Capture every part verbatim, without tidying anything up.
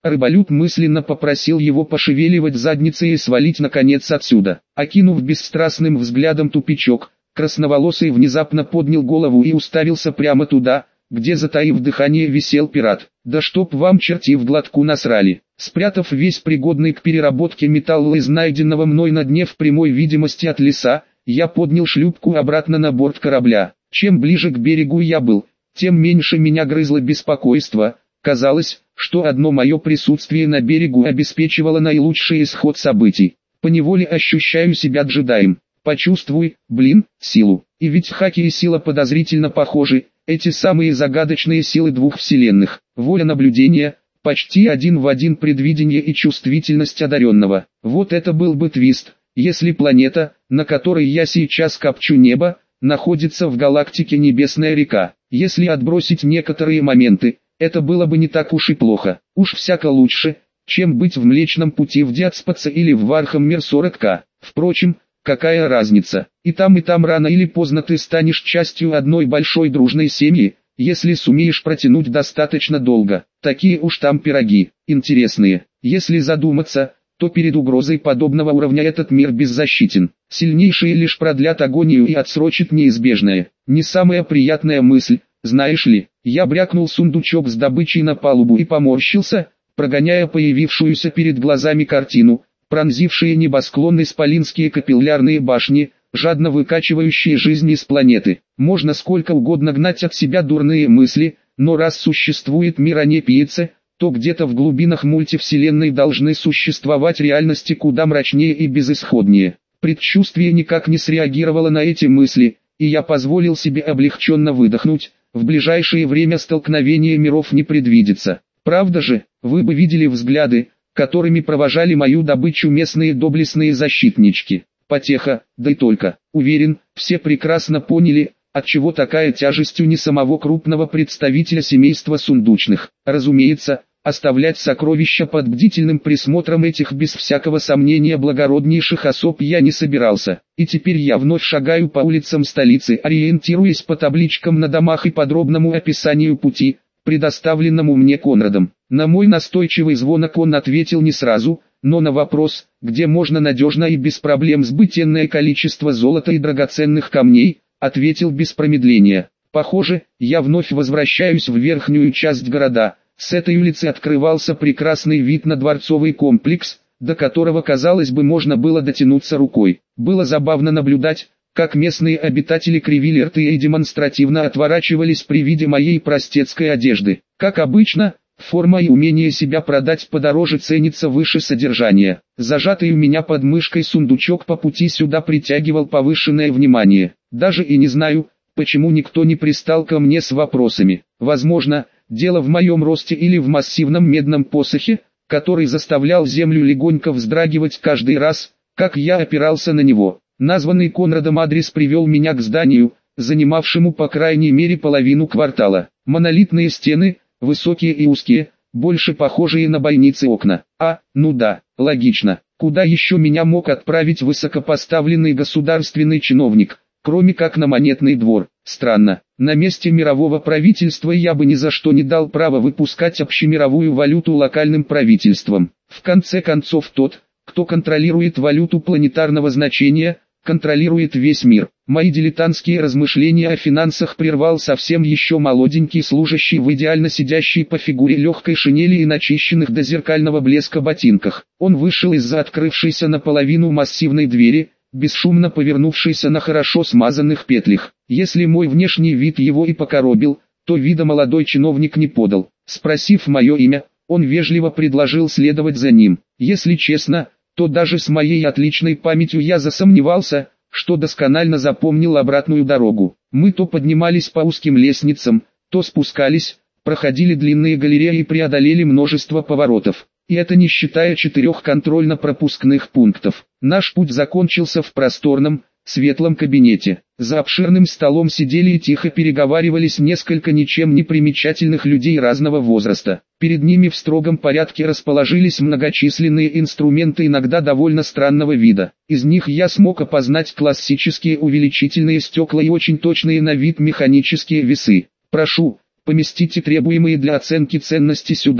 Рыболюб мысленно попросил его пошевеливать задницей и свалить наконец отсюда. Окинув бесстрастным взглядом тупичок, красноволосый внезапно поднял голову и уставился прямо туда, где, затаив дыхание, висел пират. «Да чтоб вам черти в глотку насрали!» Спрятав весь пригодный к переработке металл из найденного мной на дне в прямой видимости от леса, я поднял шлюпку обратно на борт корабля. Чем ближе к берегу я был, тем меньше меня грызло беспокойство. Казалось, что одно мое присутствие на берегу обеспечивало наилучший исход событий. Поневоле ощущаю себя джедаем. Почувствуй, блин, силу. И ведь хаки и сила подозрительно похожи, эти самые загадочные силы двух вселенных. Воля наблюдения, почти один в один предвидение и чувствительность одаренного. Вот это был бы твист, если планета, на которой я сейчас копчу небо, находится в галактике Небесная река. Если отбросить некоторые моменты, это было бы не так уж и плохо. Уж всяко лучше, чем быть в Млечном Пути в Дядспаце или в Вархаммер сорок ка. Впрочем, какая разница? И там и там рано или поздно ты станешь частью одной большой дружной семьи, если сумеешь протянуть достаточно долго. Такие уж там пироги, интересные. Если задуматься, то перед угрозой подобного уровня этот мир беззащитен. Сильнейшие лишь продлят агонию и отсрочат неизбежное. Не самая приятная мысль, знаешь ли. Я брякнул сундучок с добычей на палубу и поморщился, прогоняя появившуюся перед глазами картину, пронзившие небосклон исполинские капиллярные башни, жадно выкачивающие жизнь из планеты. Можно сколько угодно гнать от себя дурные мысли, но раз существует мир, а не пицца, то где-то в глубинах мультивселенной должны существовать реальности куда мрачнее и безысходнее. Предчувствие никак не среагировало на эти мысли, и я позволил себе облегченно выдохнуть. В ближайшее время столкновения миров не предвидится. Правда же, вы бы видели взгляды, которыми провожали мою добычу местные доблестные защитнички. Потеха, да и только. Уверен, все прекрасно поняли, отчего такая тяжесть у не самого крупного представителя семейства сундучных. Разумеется, оставлять сокровища под бдительным присмотром этих без всякого сомнения благороднейших особ я не собирался. И теперь я вновь шагаю по улицам столицы, ориентируясь по табличкам на домах и подробному описанию пути, предоставленному мне Конрадом. На мой настойчивый звонок он ответил не сразу, но на вопрос, где можно надежно и без проблем сбыть энное количество золота и драгоценных камней, ответил без промедления. Похоже, я вновь возвращаюсь в верхнюю часть города. С этой улицы открывался прекрасный вид на дворцовый комплекс, до которого, казалось бы, можно было дотянуться рукой. Было забавно наблюдать, как местные обитатели кривили рты и демонстративно отворачивались при виде моей простецкой одежды. Как обычно, форма и умение себя продать подороже ценится выше содержания. Зажатый у меня под мышкой сундучок по пути сюда притягивал повышенное внимание. Даже и не знаю, почему никто не пристал ко мне с вопросами. Возможно, дело в моем росте или в массивном медном посохе, который заставлял землю легонько вздрагивать каждый раз, как я опирался на него. Названный Конрадом адрес привел меня к зданию, занимавшему по крайней мере половину квартала. Монолитные стены, высокие и узкие, больше похожие на бойницы окна. А, ну да, логично. Куда еще меня мог отправить высокопоставленный государственный чиновник, кроме как на монетный двор? Странно. На месте мирового правительства я бы ни за что не дал права выпускать общемировую валюту локальным правительствам. В конце концов тот, кто контролирует валюту планетарного значения, контролирует весь мир. Мои дилетантские размышления о финансах прервал совсем еще молоденький служащий в идеально сидящей по фигуре легкой шинели и начищенных до зеркального блеска ботинках. Он вышел из-за открывшейся наполовину массивной двери, бесшумно повернувшейся на хорошо смазанных петлях. Если мой внешний вид его и покоробил, то вида молодой чиновник не подал. Спросив мое имя, он вежливо предложил следовать за ним. Если честно, то даже с моей отличной памятью я засомневался, что досконально запомнил обратную дорогу. Мы то поднимались по узким лестницам, то спускались, проходили длинные галереи и преодолели множество поворотов. И это не считая четырех контрольно-пропускных пунктов. Наш путь закончился в просторном, светлом кабинете. За обширным столом сидели и тихо переговаривались несколько ничем не примечательных людей разного возраста. Перед ними в строгом порядке расположились многочисленные инструменты иногда довольно странного вида. Из них я смог опознать классические увеличительные стекла и очень точные на вид механические весы. «Прошу, поместите требуемые для оценки ценности сюда», —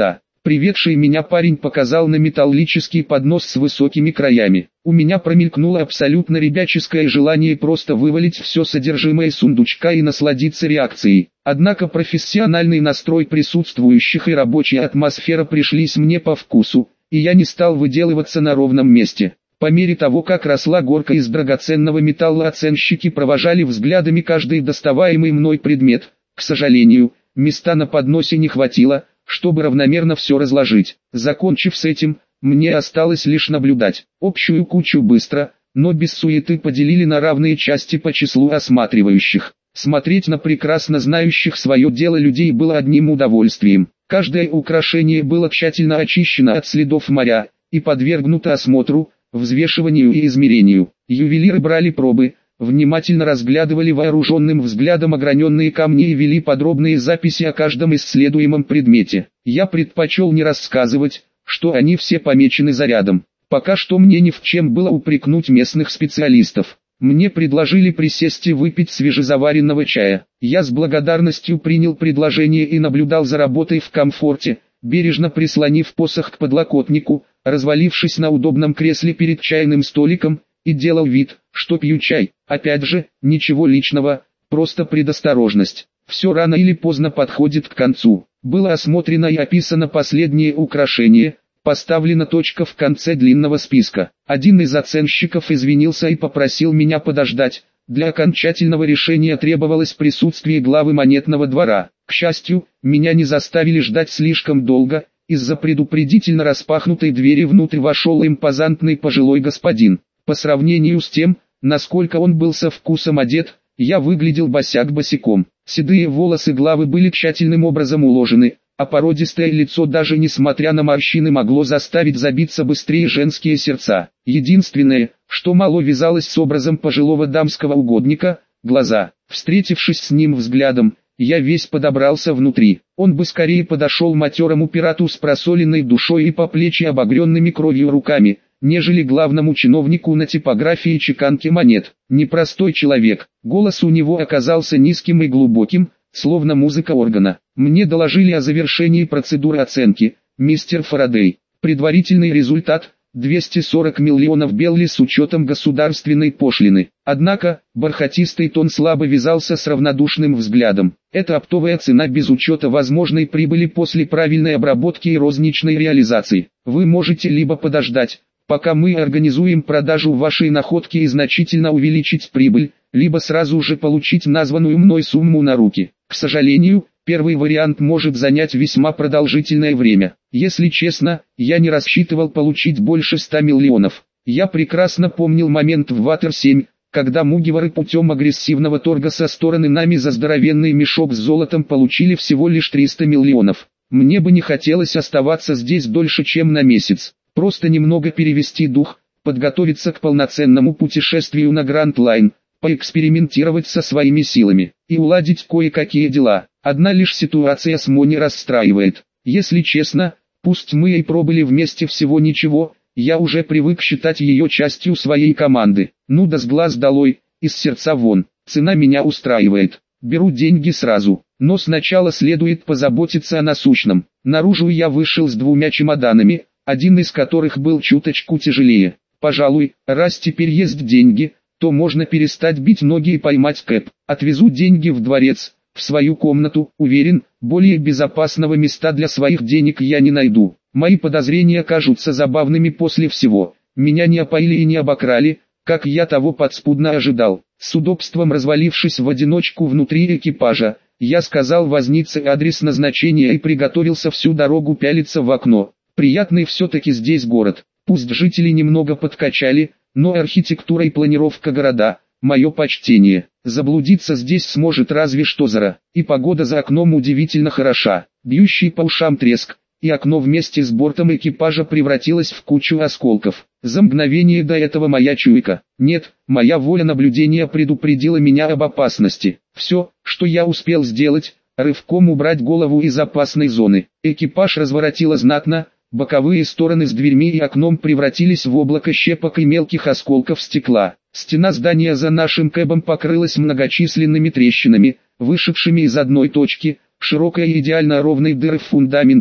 Приведший меня парень показал на металлический поднос с высокими краями. У меня промелькнуло абсолютно ребяческое желание просто вывалить все содержимое сундучка и насладиться реакцией. Однако профессиональный настрой присутствующих и рабочая атмосфера пришлись мне по вкусу, и я не стал выделываться на ровном месте. По мере того, как росла горка из драгоценного металла, оценщики провожали взглядами каждый доставаемый мной предмет. К сожалению, места на подносе не хватило, чтобы равномерно все разложить. Закончив с этим, мне осталось лишь наблюдать. Общую кучу быстро, но без суеты поделили на равные части по числу осматривающих. Смотреть на прекрасно знающих свое дело людей было одним удовольствием. Каждое украшение было тщательно очищено от следов моря и подвергнуто осмотру, взвешиванию и измерению. Ювелиры брали пробы, внимательно разглядывали вооруженным взглядом ограненные камни и вели подробные записи о каждом исследуемом предмете. Я предпочел не рассказывать, что они все помечены зарядом. Пока что мне ни в чем было упрекнуть местных специалистов. Мне предложили присесть и выпить свежезаваренного чая. Я с благодарностью принял предложение и наблюдал за работой в комфорте, бережно прислонив посох к подлокотнику, развалившись на удобном кресле перед чайным столиком, и делал вид, что пью чай. Опять же, ничего личного, просто предосторожность. Все рано или поздно подходит к концу. Было осмотрено и описано последнее украшение, поставлена точка в конце длинного списка. Один из оценщиков извинился и попросил меня подождать. Для окончательного решения требовалось присутствие главы монетного двора. К счастью, меня не заставили ждать слишком долго. Из-за предупредительно распахнутой двери внутрь вошел импозантный пожилой господин. По сравнению с тем, насколько он был со вкусом одет, я выглядел босяк босиком. Седые волосы главы были тщательным образом уложены, а породистое лицо даже несмотря на морщины могло заставить забиться быстрее женские сердца. Единственное, что мало вязалось с образом пожилого дамского угодника – глаза. Встретившись с ним взглядом, я весь подобрался внутри. Он бы скорее подошел матерому пирату с просоленной душой и по плечи обогренными кровью руками, нежели главному чиновнику на типографии чеканки монет. Непростой человек. Голос у него оказался низким и глубоким, словно музыка органа. Мне доложили о завершении процедуры оценки. Мистер Фарадей. Предварительный результат – двести сорок миллионов белли с учетом государственной пошлины. Однако, бархатистый тон слабо вязался с равнодушным взглядом. Это оптовая цена без учета возможной прибыли после правильной обработки и розничной реализации. Вы можете либо подождать, пока мы организуем продажу вашей находки и значительно увеличить прибыль, либо сразу же получить названную мной сумму на руки. К сожалению, первый вариант может занять весьма продолжительное время. Если честно, я не рассчитывал получить больше ста миллионов. Я прекрасно помнил момент в Ватер семь, когда мугиворы путем агрессивного торга со стороны нами за здоровенный мешок с золотом получили всего лишь триста миллионов. Мне бы не хотелось оставаться здесь дольше, чем на месяц. Просто немного перевести дух, подготовиться к полноценному путешествию на Гранд Лайн, поэкспериментировать со своими силами и уладить кое-какие дела. Одна лишь ситуация с Мони расстраивает. Если честно, пусть мы и пробыли вместе всего ничего, я уже привык считать ее частью своей команды. Ну да с глаз долой, из сердца вон. Цена меня устраивает. Беру деньги сразу, но сначала следует позаботиться о насущном. Наружу я вышел с двумя чемоданами, один из которых был чуточку тяжелее. Пожалуй, раз теперь есть деньги, то можно перестать бить ноги и поймать кэп. Отвезу деньги в дворец, в свою комнату. Уверен, более безопасного места для своих денег я не найду. Мои подозрения кажутся забавными после всего. Меня не опоили и не обокрали, как я того подспудно ожидал. С удобством развалившись в одиночку внутри экипажа, я сказал вознице адрес назначения и приготовился всю дорогу пялиться в окно. Приятный все-таки здесь город. Пусть жители немного подкачали, но архитектура и планировка города – мое почтение. Заблудиться здесь сможет разве что Зара. И погода за окном удивительно хороша. Бьющий по ушам треск, и окно вместе с бортом экипажа превратилось в кучу осколков. За мгновение до этого моя чуйка, нет, моя воля наблюдения предупредила меня об опасности. Все, что я успел сделать, рывком убрать голову из опасной зоны. Экипаж разворотило знатно. Боковые стороны с дверьми и окном превратились в облако щепок и мелких осколков стекла. Стена здания за нашим кэбом покрылась многочисленными трещинами, вышедшими из одной точки, широкой и идеально ровной дыры в фундаменте,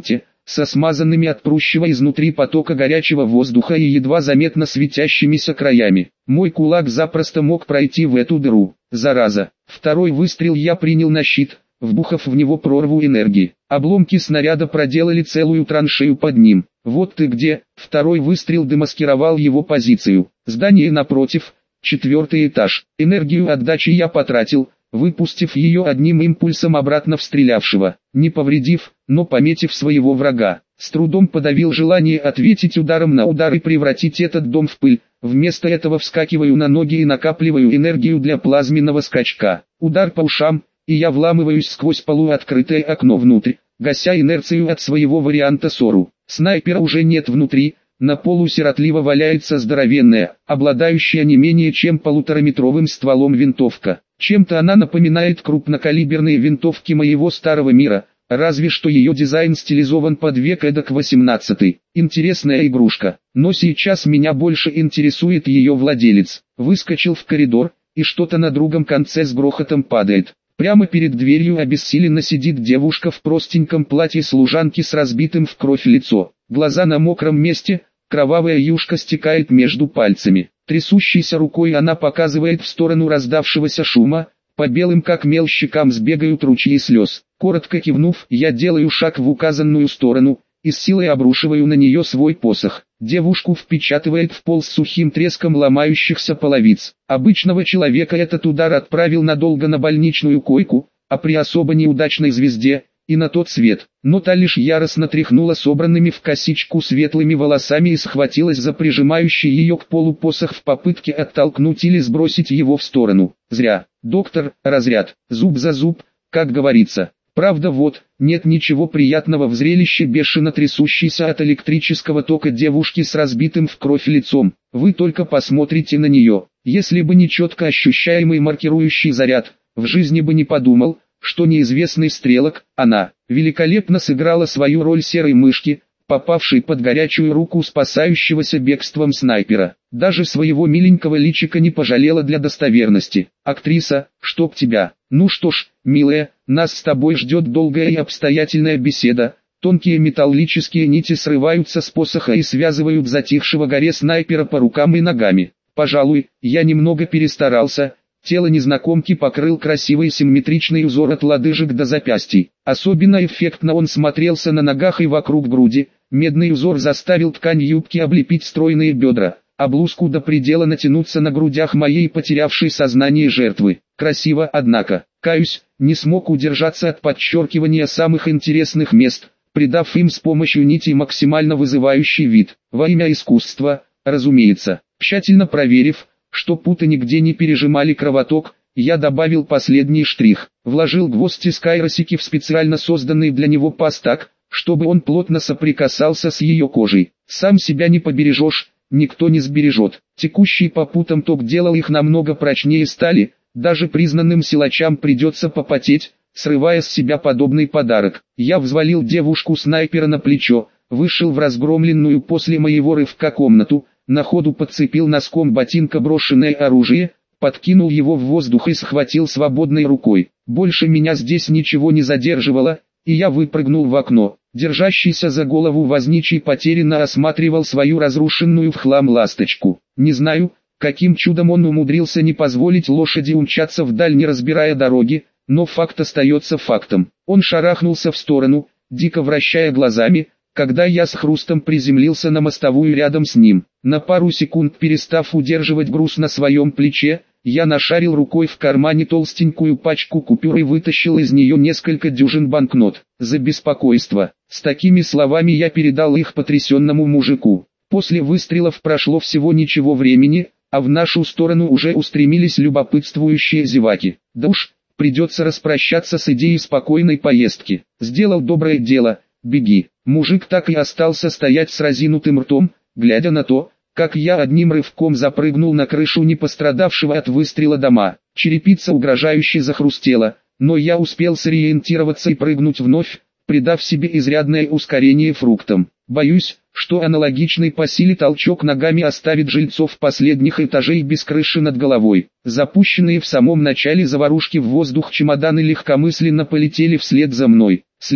со смазанными от прущего изнутри потока горячего воздуха и едва заметно светящимися краями. Мой кулак запросто мог пройти в эту дыру. Зараза. Второй выстрел я принял на щит, вбухав в него прорву энергии. Обломки снаряда проделали целую траншею под ним. Вот ты где. Второй выстрел демаскировал его позицию. Здание напротив, четвертый этаж. Энергию отдачи я потратил, выпустив ее одним импульсом обратно в стрелявшего, не повредив, но пометив своего врага. С трудом подавил желание ответить ударом на удар и превратить этот дом в пыль. Вместо этого вскакиваю на ноги и накапливаю энергию для плазменного скачка. Удар по ушам, и я вламываюсь сквозь полуоткрытое окно внутрь, гася инерцию от своего варианта СОРУ. Снайпера уже нет внутри, на полу сиротливо валяется здоровенная, обладающая не менее чем полутораметровым стволом винтовка. Чем-то она напоминает крупнокалиберные винтовки моего старого мира, разве что ее дизайн стилизован под век эдак восемнадцатый. Интересная игрушка, но сейчас меня больше интересует ее владелец. Выскочил в коридор, и что-то на другом конце с грохотом падает. Прямо перед дверью обессиленно сидит девушка в простеньком платье служанки с разбитым в кровь лицо. Глаза на мокром месте, кровавая юшка стекает между пальцами. Трясущейся рукой она показывает в сторону раздавшегося шума, по белым как мел щекам сбегают ручьи слез. Коротко кивнув, я делаю шаг в указанную сторону, и с силой обрушиваю на нее свой посох. Девушку впечатывает в пол с сухим треском ломающихся половиц. Обычного человека этот удар отправил надолго на больничную койку, а при особо неудачной звезде – и на тот свет. Но та лишь яростно тряхнула собранными в косичку светлыми волосами и схватилась за прижимающий ее к полу посох в попытке оттолкнуть или сбросить его в сторону. Зря. Доктор, разряд, зуб за зуб, как говорится. Правда вот, нет ничего приятного в зрелище бешено трясущейся от электрического тока девушки с разбитым в кровь лицом. Вы только посмотрите на нее. Если бы не четко ощущаемый маркирующий заряд, в жизни бы не подумал, что неизвестный стрелок, она, великолепно сыграла свою роль серой мышки, попавшей под горячую руку спасающегося бегством снайпера. Даже своего миленького личика не пожалела для достоверности. Актриса, чтоб тебя. Ну что ж, милая, нас с тобой ждет долгая и обстоятельная беседа. Тонкие металлические нити срываются с посоха и связывают затихшего горе снайпера по рукам и ногами. Пожалуй, я немного перестарался. Тело незнакомки покрыл красивый симметричный узор от лодыжек до запястий. Особенно эффектно он смотрелся на ногах и вокруг груди. Медный узор заставил ткань юбки облепить стройные бедра, а блузку до предела натянуться на грудях моей потерявшей сознание жертвы. Красиво, однако, каюсь, не смог удержаться от подчеркивания самых интересных мест, придав им с помощью нитей максимально вызывающий вид. Во имя искусства, разумеется. Тщательно проверив, что путы нигде не пережимали кровоток, я добавил последний штрих. Вложил гвозди скайросики в специально созданный для него паз так, чтобы он плотно соприкасался с ее кожей. Сам себя не побережешь, никто не сбережет. Текущий по путам ток делал их намного прочнее стали, даже признанным силачам придется попотеть, срывая с себя подобный подарок. Я взвалил девушку-снайпера на плечо, вышел в разгромленную после моего рывка комнату, на ходу подцепил носком ботинка брошенное оружие, подкинул его в воздух и схватил свободной рукой. Больше меня здесь ничего не задерживало, и я выпрыгнул в окно. Держащийся за голову возничий потерянно осматривал свою разрушенную в хлам ласточку. Не знаю, каким чудом он умудрился не позволить лошади умчаться вдаль, не разбирая дороги, но факт остается фактом. Он шарахнулся в сторону, дико вращая глазами, когда я с хрустом приземлился на мостовую рядом с ним. На пару секунд перестав удерживать груз на своем плече, я нашарил рукой в кармане толстенькую пачку купюр и вытащил из нее несколько дюжин банкнот. За беспокойство. С такими словами я передал их потрясенному мужику. После выстрелов прошло всего ничего времени, а в нашу сторону уже устремились любопытствующие зеваки. Да уж, придется распрощаться с идеей спокойной поездки. Сделал доброе дело, беги. Мужик так и остался стоять с разинутым ртом, глядя на то, как я одним рывком запрыгнул на крышу не пострадавшего от выстрела дома. Черепица угрожающе захрустела, но я успел сориентироваться и прыгнуть вновь, придав себе изрядное ускорение фруктам. Боюсь, что аналогичный по силе толчок ногами оставит жильцов последних этажей без крыши над головой. Запущенные в самом начале заварушки в воздух чемоданы легкомысленно полетели вслед за мной. «Слезай»,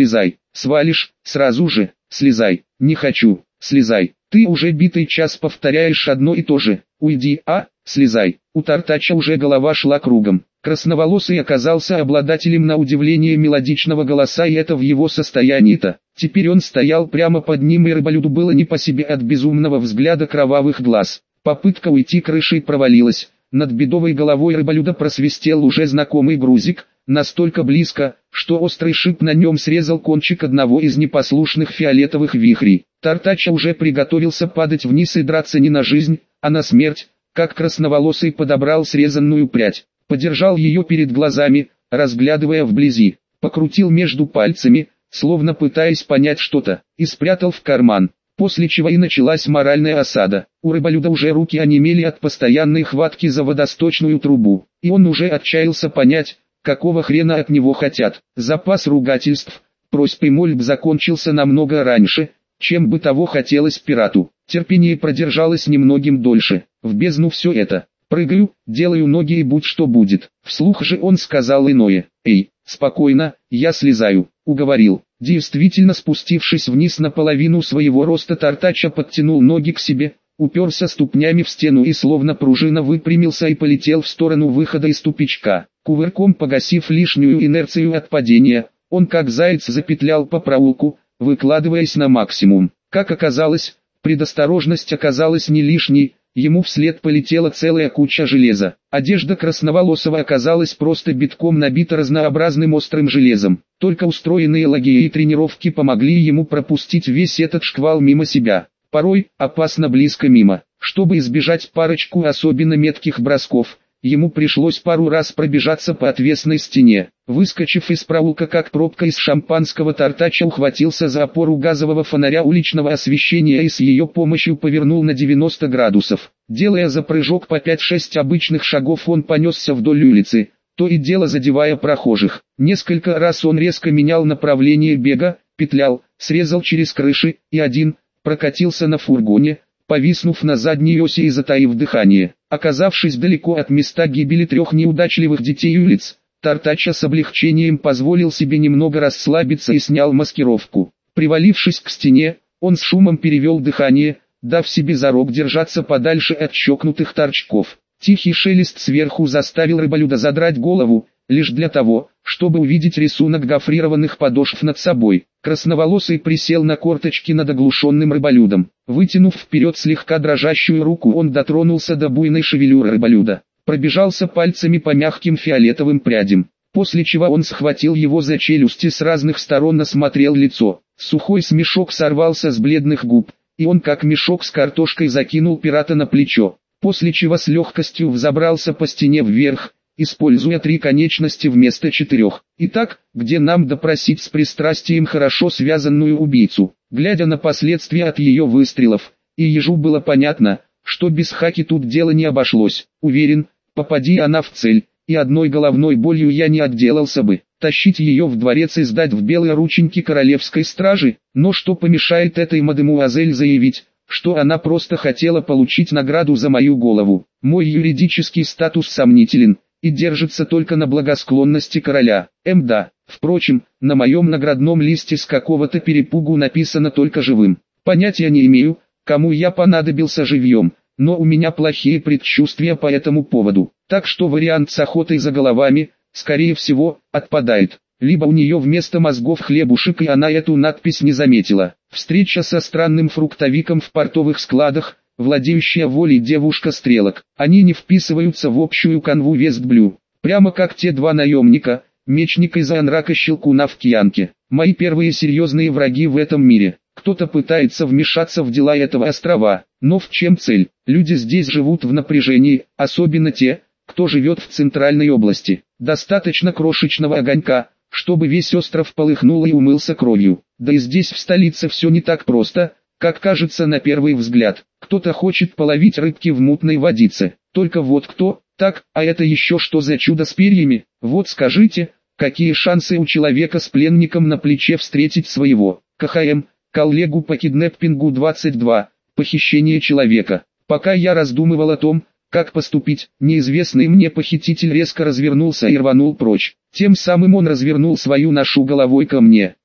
свалишь, сразу же, слезай, не хочу, слезай, ты уже битый час повторяешь одно и то же, уйди, а, слезай, у Тартача уже голова шла кругом. Красноволосый оказался обладателем на удивление мелодичного голоса, и это в его состоянии-то. Теперь он стоял прямо под ним, и рыболюду было не по себе от безумного взгляда кровавых глаз. Попытка уйти крышей провалилась. Над бедовой головой рыболюда просвистел уже знакомый грузик, настолько близко, что острый шип на нем срезал кончик одного из непослушных фиолетовых вихрей. Тартача уже приготовился падать вниз и драться не на жизнь, а на смерть, как красноволосый подобрал срезанную прядь, подержал ее перед глазами, разглядывая вблизи, покрутил между пальцами, словно пытаясь понять что-то, и спрятал в карман. После чего и началась моральная осада. У рыболюда уже руки онемели от постоянной хватки за водосточную трубу, и он уже отчаялся понять, какого хрена от него хотят. Запас ругательств, просьб и мольб закончился намного раньше, чем бы того хотелось пирату. Терпение продержалось немногим дольше. В бездну все это. Прыгаю, делаю ноги и будь что будет. Вслух же он сказал иное. Эй, спокойно, я слезаю, уговорил. Действительно, спустившись вниз наполовину своего роста, Тартача подтянул ноги к себе, уперся ступнями в стену и словно пружина выпрямился и полетел в сторону выхода из тупичка. Кувырком погасив лишнюю инерцию от падения, он как заяц запетлял по проулку, выкладываясь на максимум. Как оказалось, предосторожность оказалась не лишней. Ему вслед полетела целая куча железа. Одежда красноволосого оказалась просто битком набита разнообразным острым железом. Только устроенные лаги и тренировки помогли ему пропустить весь этот шквал мимо себя. Порой, опасно близко мимо. Чтобы избежать парочку особенно метких бросков, ему пришлось пару раз пробежаться по отвесной стене. Выскочив из проулка как пробка из шампанского, Тартача ухватился за опору газового фонаря уличного освещения и с ее помощью повернул на девяносто градусов. Делая за прыжок по пять-шесть обычных шагов, он понесся вдоль улицы, то и дело задевая прохожих. Несколько раз он резко менял направление бега, петлял, срезал через крыши, и один, прокатился на фургоне, повиснув на задней оси и затаив дыхание. Оказавшись далеко от места гибели трех неудачливых детей улиц, Тартача с облегчением позволил себе немного расслабиться и снял маскировку. Привалившись к стене, он с шумом перевел дыхание, дав себе зарок держаться подальше от чокнутых торчков. Тихий шелест сверху заставил рыболюда задрать голову, лишь для того, чтобы увидеть рисунок гофрированных подошв над собой. Красноволосый присел на корточки над оглушенным рыболюдом. Вытянув вперед слегка дрожащую руку, он дотронулся до буйной шевелюры рыболюда, пробежался пальцами по мягким фиолетовым прядям, после чего он схватил его за челюсти с разных сторон, осмотрел лицо. Сухой смешок сорвался с бледных губ, и он как мешок с картошкой закинул пирата на плечо, после чего с легкостью взобрался по стене вверх, используя три конечности вместо четырех. Итак, где нам допросить с пристрастием хорошо связанную убийцу? Глядя на последствия от ее выстрелов, и ежу было понятно, что без хаки тут дело не обошлось. Уверен, попади она в цель, и одной головной болью я не отделался бы. Тащить ее в дворец и сдать в белые рученьки королевской стражи? Но что помешает этой мадемуазель заявить, что она просто хотела получить награду за мою голову? Мой юридический статус сомнителен и держится только на благосклонности короля. Мда. Впрочем, на моем наградном листе с какого-то перепугу написано только живым. Понятия не имею, кому я понадобился живьем, но у меня плохие предчувствия по этому поводу. Так что вариант с охотой за головами, скорее всего, отпадает. Либо у нее вместо мозгов хлебушек, и она эту надпись не заметила. Встреча со странным фруктовиком в портовых складах, владеющая волей девушка-стрелок. Они не вписываются в общую канву Вестблю. Прямо как те два наемника, мечник из Анрака Щелкуна в Кьянке. Мои первые серьезные враги в этом мире. Кто-то пытается вмешаться в дела этого острова, но в чем цель? Люди здесь живут в напряжении, особенно те, кто живет в центральной области. Достаточно крошечного огонька, чтобы весь остров полыхнул и умылся кровью. Да и здесь в столице все не так просто, как кажется на первый взгляд. Кто-то хочет половить рыбки в мутной водице. Только вот кто, так, а это еще что за чудо с перьями? Вот скажите, какие шансы у человека с пленником на плече встретить своего КХМ, коллегу по киднеппингу двадцать два, похищение человека? Пока я раздумывал о том, как поступить, неизвестный мне похититель резко развернулся и рванул прочь. Тем самым он развернул свою ношу головой ко мне.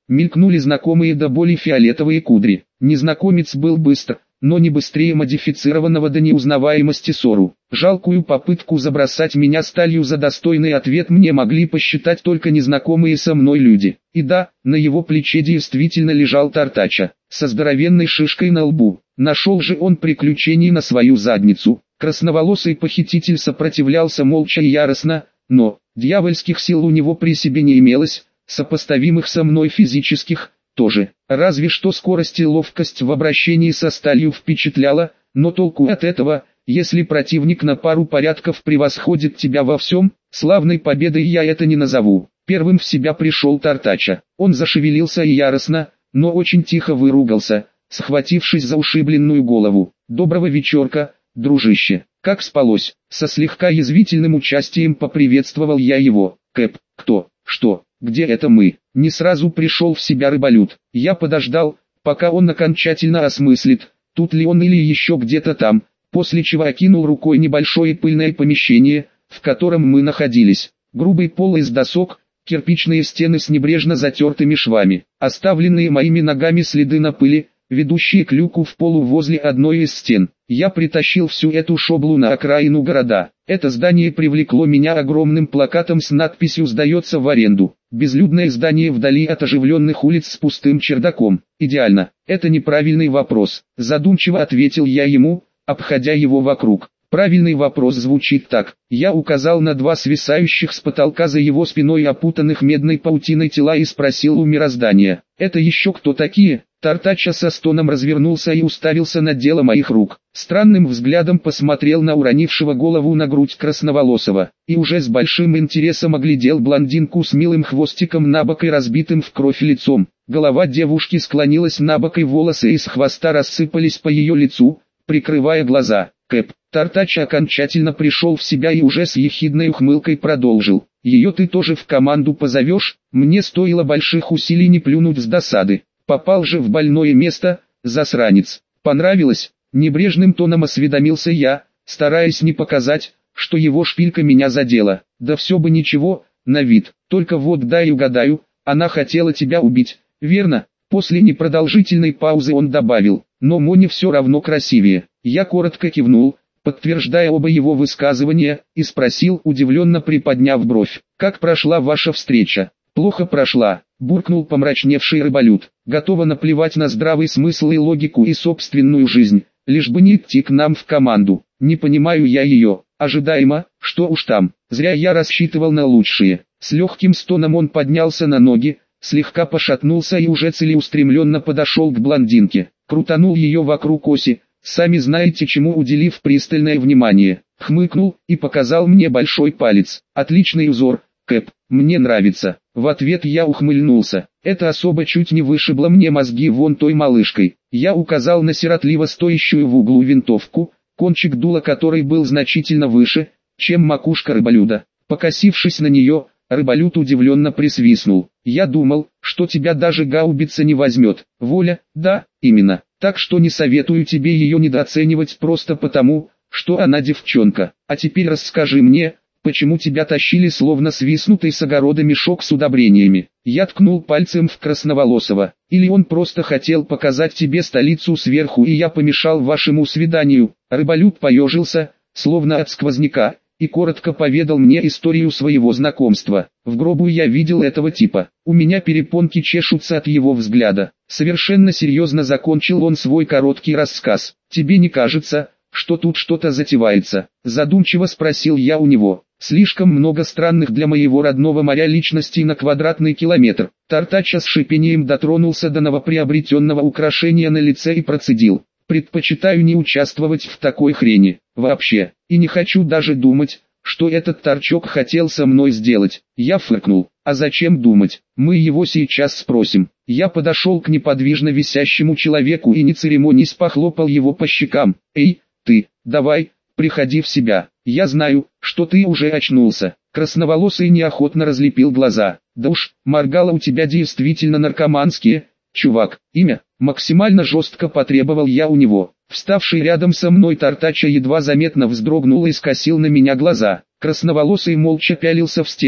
Мелькнули знакомые до боли фиолетовые кудри. Незнакомец был быстр, но не быстрее модифицированного до неузнаваемости Сору. Жалкую попытку забросать меня сталью за достойный ответ мне могли посчитать только незнакомые со мной люди. И да, на его плече действительно лежал Тартача, со здоровенной шишкой на лбу. Нашел же он приключений на свою задницу. Красноволосый похититель сопротивлялся молча и яростно, но дьявольских сил у него при себе не имелось, сопоставимых со мной физических тоже. Разве что скорость и ловкость в обращении со сталью впечатляла, но толку от этого, если противник на пару порядков превосходит тебя во всем, славной победой я это не назову. Первым в себя пришел Тартача. Он зашевелился и яростно, но очень тихо выругался, схватившись за ушибленную голову. «Доброго вечерка, дружище, как спалось?» Со слегка язвительным участием поприветствовал я его. «Кэп, кто, что, где это мы?» Не сразу пришел в себя рыболюд. Я подождал, пока он окончательно осмыслит, тут ли он или еще где-то там, после чего окинул рукой небольшое пыльное помещение, в котором мы находились. Грубый пол из досок, кирпичные стены с небрежно затертыми швами, оставленные моими ногами следы на пыли, ведущие к люку в полу возле одной из стен. Я притащил всю эту шоблу на окраину города. Это здание привлекло меня огромным плакатом с надписью «Сдается в аренду». Безлюдное здание вдали от оживленных улиц с пустым чердаком. Идеально. Это неправильный вопрос. Задумчиво ответил я ему, обходя его вокруг. Правильный вопрос звучит так. Я указал на два свисающих с потолка за его спиной опутанных медной паутиной тела и спросил у мироздания: «Это еще кто такие?» Тартача со стоном развернулся и уставился на дело моих рук. Странным взглядом посмотрел на уронившего голову на грудь красноволосого, и уже с большим интересом оглядел блондинку с милым хвостиком набок и разбитым в кровь лицом. Голова девушки склонилась набок и волосы из хвоста рассыпались по ее лицу, прикрывая глаза. «Кэп». Тартача окончательно пришел в себя и уже с ехидной ухмылкой продолжил: «Ее ты тоже в команду позовешь?» Мне стоило больших усилий не плюнуть с досады. Попал же в больное место, засранец. Понравилось? Небрежным тоном осведомился я, стараясь не показать, что его шпилька меня задела. Да все бы ничего, на вид. Только вот дай угадаю, она хотела тебя убить, верно? После непродолжительной паузы он добавил: но Моня все равно красивее. Я коротко кивнул, подтверждая оба его высказывания, и спросил, удивленно приподняв бровь: как прошла ваша встреча? Плохо прошла, буркнул помрачневший рыболюд. Готова наплевать на здравый смысл и логику и собственную жизнь, лишь бы не идти к нам в команду. Не понимаю я ее. Ожидаемо, что уж там, зря я рассчитывал на лучшее. С легким стоном он поднялся на ноги, слегка пошатнулся и уже целеустремленно подошел к блондинке. Крутанул ее вокруг оси, сами знаете чему уделив пристальное внимание. Хмыкнул и показал мне большой палец. Отличный узор, Кэп, мне нравится. В ответ я ухмыльнулся. Это особо чуть не вышибло мне мозги вон той малышкой. Я указал на сиротливо стоящую в углу винтовку, кончик дула которой был значительно выше, чем макушка рыболюда. Покосившись на нее, рыболюд удивленно присвистнул. Я думал, что тебя даже гаубица не возьмет. Воля, да, именно. Так что не советую тебе ее недооценивать просто потому, что она девчонка. А теперь расскажи мне, почему тебя тащили словно свистнутый с огорода мешок с удобрениями? Я ткнул пальцем в красноволосого. Или он просто хотел показать тебе столицу сверху и я помешал вашему свиданию? Рыболюд поежился, словно от сквозняка, и коротко поведал мне историю своего знакомства. В гробу я видел этого типа. У меня перепонки чешутся от его взгляда. Совершенно серьезно закончил он свой короткий рассказ. Тебе не кажется, что тут что-то затевается? Задумчиво спросил я у него. Слишком много странных для моего родного моря личностей на квадратный километр. Тартача с шипением дотронулся до новоприобретенного украшения на лице и процедил: предпочитаю не участвовать в такой хрени, вообще, и не хочу даже думать, что этот торчок хотел со мной сделать. Я фыркнул: а зачем думать, мы его сейчас спросим. Я подошел к неподвижно висящему человеку и не церемонясь похлопал его по щекам. Эй, ты, давай, приходи в себя, я знаю, что ты уже очнулся. Красноволосый неохотно разлепил глаза. Да уж, моргало у тебя действительно наркоманские, чувак. Имя? Максимально жестко потребовал я у него. Вставший рядом со мной Тартача едва заметно вздрогнул и скосил на меня глаза. Красноволосый молча пялился в стену,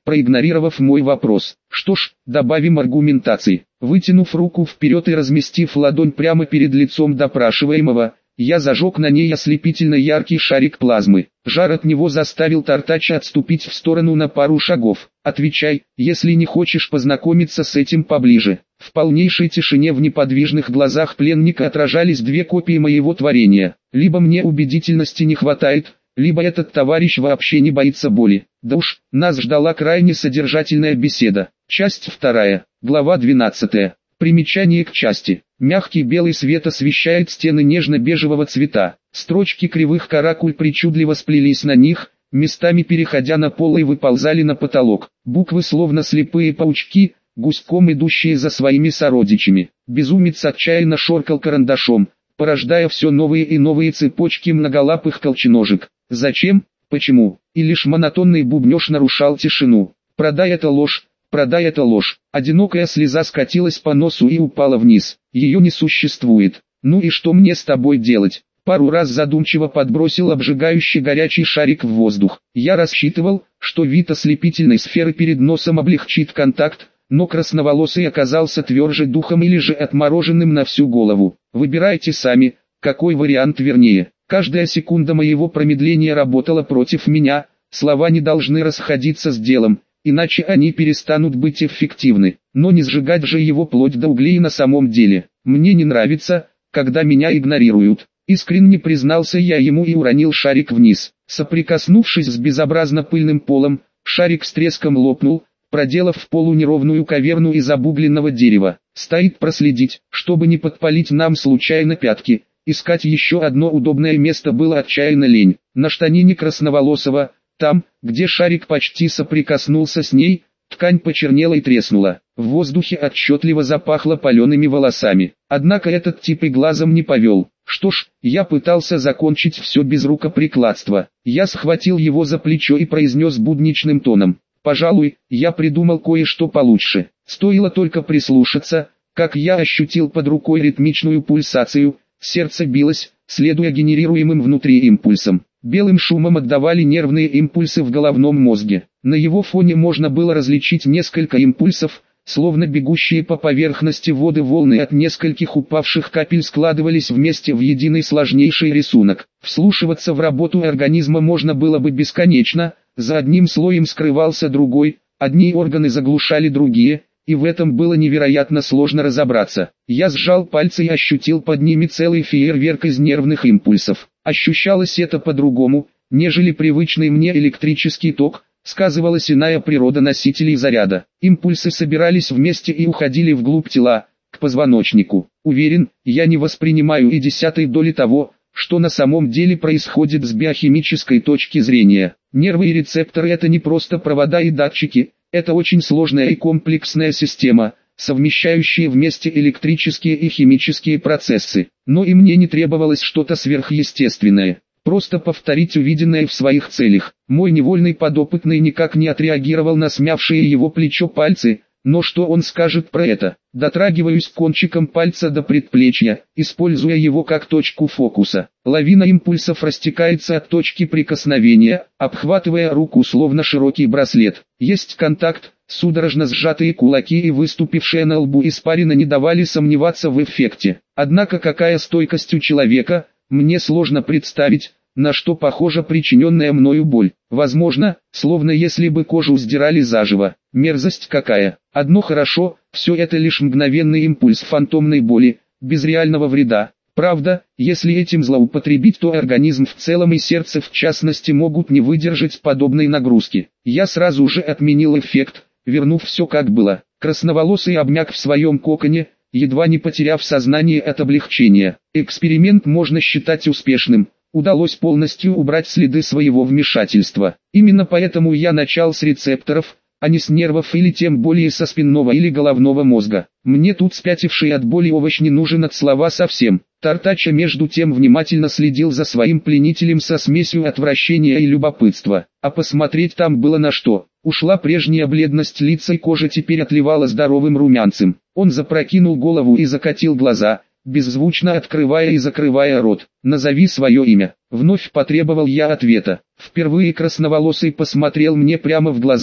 проигнорировав мой вопрос. Что ж, добавим аргументации. Вытянув руку вперед и разместив ладонь прямо перед лицом допрашиваемого, я зажег на ней ослепительно яркий шарик плазмы. Жар от него заставил Тартача отступить в сторону на пару шагов. «Отвечай, если не хочешь познакомиться с этим поближе». В полнейшей тишине в неподвижных глазах пленника отражались две копии моего творения. Либо мне убедительности не хватает, либо этот товарищ вообще не боится боли. Да уж, нас ждала крайне содержательная беседа. Часть вторая, глава двенадцатая. Примечание к части. Мягкий белый свет освещает стены нежно-бежевого цвета. Строчки кривых каракуль причудливо сплелись на них, местами переходя на пол и выползали на потолок. Буквы словно слепые паучки, гуськом идущие за своими сородичами. Безумец отчаянно шоркал карандашом, порождая все новые и новые цепочки многолапых колченожек. Зачем? Почему? И лишь монотонный бубнёж нарушал тишину. «Продай это ложь, продай это ложь». Одинокая слеза скатилась по носу и упала вниз. Ее не существует. Ну и что мне с тобой делать? Пару раз задумчиво подбросил обжигающий горячий шарик в воздух. Я рассчитывал, что вид ослепительной сферы перед носом облегчит контакт, но красноволосый оказался тверже духом или же отмороженным на всю голову. Выбирайте сами, какой вариант вернее. Каждая секунда моего промедления работала против меня, слова не должны расходиться с делом, иначе они перестанут быть эффективны. Но не сжигать же его плоть до углей на самом деле. Мне не нравится, когда меня игнорируют. Искренне признался я ему и уронил шарик вниз. Соприкоснувшись с безобразно пыльным полом, шарик с треском лопнул, проделав в полу неровную каверну из обугленного дерева. Стоит проследить, чтобы не подпалить нам случайно пятки. Искать еще одно удобное место было отчаянно лень. На штанине красноволосого, там, где шарик почти соприкоснулся с ней, ткань почернела и треснула. В воздухе отчетливо запахло палеными волосами. Однако этот тип и глазом не повел. Что ж, я пытался закончить все без рукоприкладства. Я схватил его за плечо и произнес будничным тоном: «Пожалуй, я придумал кое-что получше». Стоило только прислушаться, как я ощутил под рукой ритмичную пульсацию. Сердце билось, следуя генерируемым внутри импульсам. Белым шумом отдавали нервные импульсы в головном мозге. На его фоне можно было различить несколько импульсов, словно бегущие по поверхности воды волны от нескольких упавших капель складывались вместе в единый сложнейший рисунок. Вслушиваться в работу организма можно было бы бесконечно, за одним слоем скрывался другой, одни органы заглушали другие, и в этом было невероятно сложно разобраться. Я сжал пальцы и ощутил под ними целый фейерверк из нервных импульсов. Ощущалось это по-другому, нежели привычный мне электрический ток, сказывалась иная природа носителей заряда. Импульсы собирались вместе и уходили вглубь тела, к позвоночнику. Уверен, я не воспринимаю и десятой доли того, что на самом деле происходит с биохимической точки зрения. Нервы и рецепторы — это не просто провода и датчики, это очень сложная и комплексная система, совмещающая вместе электрические и химические процессы. Но и мне не требовалось что-то сверхъестественное. Просто повторить увиденное в своих целях. Мой невольный подопытный никак не отреагировал на смявшие его плечо пальцы, но что он скажет про это? Дотрагиваюсь кончиком пальца до предплечья, используя его как точку фокуса. Лавина импульсов растекается от точки прикосновения, обхватывая руку словно широкий браслет. Есть контакт, судорожно сжатые кулаки и выступившая на лбу испарина не давали сомневаться в эффекте. Однако какая стойкость у человека, мне сложно представить, на что похожа причиненная мною боль. Возможно, словно если бы кожу сдирали заживо. Мерзость какая. Одно хорошо, все это лишь мгновенный импульс фантомной боли, без реального вреда. Правда, если этим злоупотребить, то организм в целом и сердце в частности могут не выдержать подобной нагрузки. Я сразу же отменил эффект, вернув все как было. Красноволосый обмяк в своем коконе, едва не потеряв сознание от облегчения. Эксперимент можно считать успешным. Удалось полностью убрать следы своего вмешательства. Именно поэтому я начал с рецепторов, а не с нервов или тем более со спинного или головного мозга. Мне тут спятивший от боли овощ не нужен от слова совсем. Тартача между тем внимательно следил за своим пленителем со смесью отвращения и любопытства. А посмотреть там было на что. Ушла прежняя бледность лица и кожа теперь отливала здоровым румянцем. Он запрокинул голову и закатил глаза, беззвучно открывая и закрывая рот. «Назови свое имя». Вновь потребовал я ответа. Впервые красноволосый посмотрел мне прямо в глаза,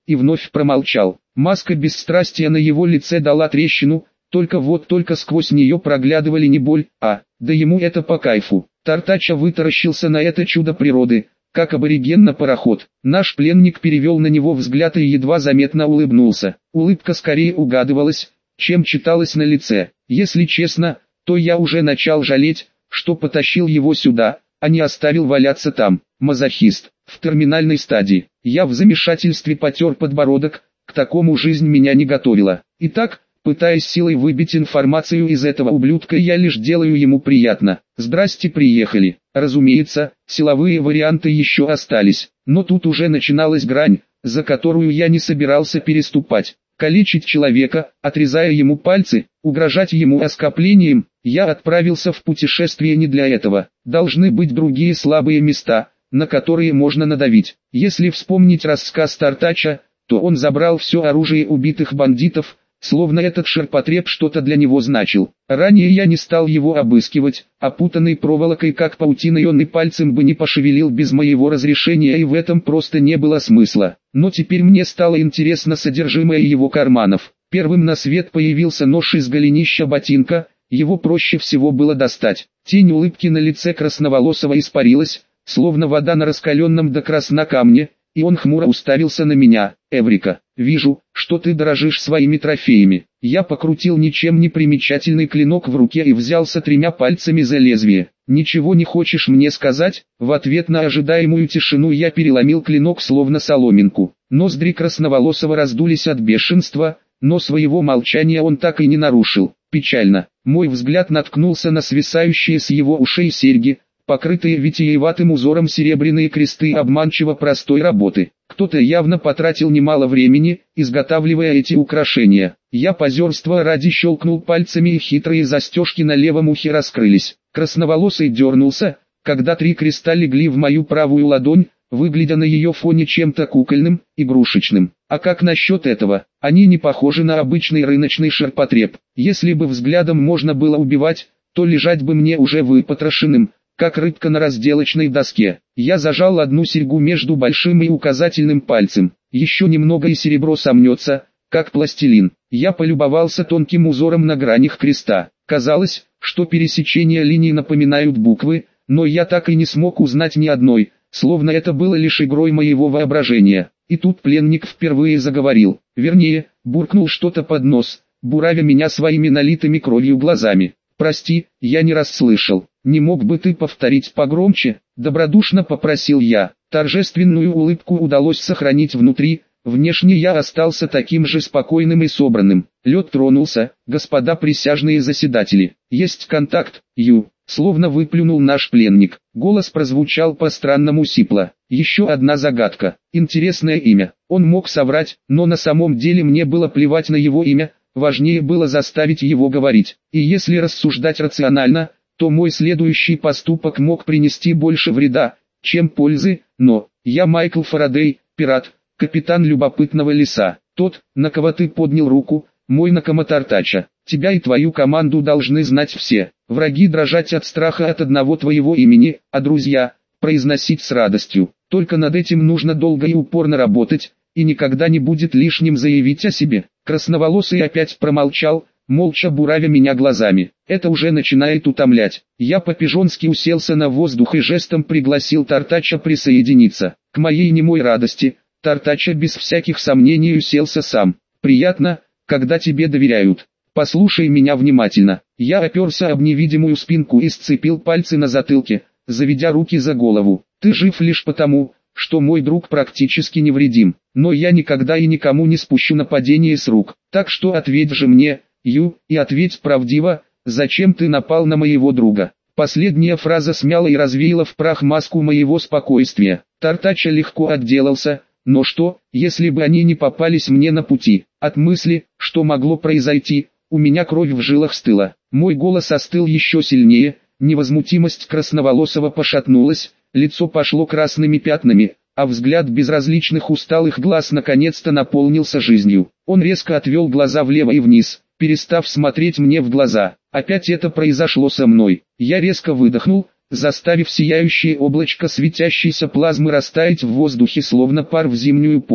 и вновь промолчал. Маска бесстрастия на его лице дала трещину, только вот только сквозь нее проглядывали не боль, а, да ему это по кайфу. Тартача вытаращился на это чудо природы, как абориген на пароход. Наш пленник перевел на него взгляд и едва заметно улыбнулся. Улыбка скорее угадывалась, чем читалась на лице. Если честно, то я уже начал жалеть, что потащил его сюда, а не оставил валяться там. Мазохист. В терминальной стадии. Я в замешательстве потер подбородок, к такому жизнь меня не готовила. Итак, пытаясь силой выбить информацию из этого ублюдка, я лишь делаю ему приятно. Здрасте, приехали. Разумеется, силовые варианты еще остались, но тут уже начиналась грань, за которую я не собирался переступать. Калечить человека, отрезая ему пальцы, угрожать ему оскорблением. Я отправился в путешествие не для этого. Должны быть другие слабые места, на которые можно надавить. Если вспомнить рассказ Тартача, то он забрал все оружие убитых бандитов, словно этот ширпотреб что-то для него значил. Ранее я не стал его обыскивать, опутанный проволокой как паутиной он и пальцем бы не пошевелил без моего разрешения, и в этом просто не было смысла. Но теперь мне стало интересно содержимое его карманов. Первым на свет появился нож из голенища ботинка, его проще всего было достать. Тень улыбки на лице красноволосого испарилась, словно вода на раскаленном до красна камне, и он хмуро уставился на меня. «Эврика, вижу, что ты дорожишь своими трофеями». Я покрутил ничем не примечательный клинок в руке и взялся тремя пальцами за лезвие. «Ничего не хочешь мне сказать?» В ответ на ожидаемую тишину я переломил клинок словно соломинку. Ноздри красноволосого раздулись от бешенства, но своего молчания он так и не нарушил. Печально. Мой взгляд наткнулся на свисающие с его ушей серьги, покрытые витиеватым узором серебряные кресты обманчиво простой работы. Кто-то явно потратил немало времени, изготавливая эти украшения. Я позерства ради щелкнул пальцами, и хитрые застежки на левом ухе раскрылись. Красноволосый дернулся, когда три креста легли в мою правую ладонь, выглядя на ее фоне чем-то кукольным, игрушечным. А как насчет этого? Они не похожи на обычный рыночный ширпотреб. Если бы взглядом можно было убивать, то лежать бы мне уже выпотрошенным, как рыбка на разделочной доске. Я зажал одну серьгу между большим и указательным пальцем. Еще немного и серебро сомнется, как пластилин. Я полюбовался тонким узором на гранях креста. Казалось, что пересечения линий напоминают буквы, но я так и не смог узнать ни одной, словно это было лишь игрой моего воображения. И тут пленник впервые заговорил, вернее, буркнул что-то под нос, буравя меня своими налитыми кровью глазами. «Прости, я не расслышал. Не мог бы ты повторить погромче?» — добродушно попросил я. Торжественную улыбку удалось сохранить внутри, внешне я остался таким же спокойным и собранным. Лед тронулся, господа присяжные заседатели. «Есть контакт, Ю», — словно выплюнул наш пленник. Голос прозвучал по-странному сипло. Еще одна загадка. Интересное имя. Он мог соврать, но на самом деле мне было плевать на его имя. Важнее было заставить его говорить. И если рассуждать рационально, то мой следующий поступок мог принести больше вреда, чем пользы, но я Майкл Фарадей, пират, капитан любопытного леса, тот, на кого ты поднял руку, мой Накама Тартача. Тебя и твою команду должны знать все. Враги дрожать от страха от одного твоего имени, а друзья — произносить с радостью. Только над этим нужно долго и упорно работать, и никогда не будет лишним заявить о себе. Красноволосый опять промолчал, молча буравя меня глазами. Это уже начинает утомлять. Я по-пижонски уселся на воздух и жестом пригласил Тартача присоединиться. К моей немой радости, Тартача без всяких сомнений уселся сам. «Приятно, когда тебе доверяют. Послушай меня внимательно». Я оперся об невидимую спинку и сцепил пальцы на затылке, заведя руки за голову. «Ты жив лишь потому, что мой друг практически невредим, но я никогда и никому не спущу нападение с рук. Так что ответь же мне, Ю, и ответь правдиво, зачем ты напал на моего друга?» Последняя фраза смяла и развеяла в прах маску моего спокойствия. Тартача легко отделался, но что, если бы они не попались мне на пути? От мысли, что могло произойти, у меня кровь в жилах стыла. Мой голос остыл еще сильнее, невозмутимость красноволосого пошатнулась, лицо пошло красными пятнами, а взгляд безразличных усталых глаз наконец-то наполнился жизнью. Он резко отвел глаза влево и вниз, перестав смотреть мне в глаза. Опять это произошло со мной. Я резко выдохнул, заставив сияющее облачко светящейся плазмы растаять в воздухе словно пар в зимнюю пору.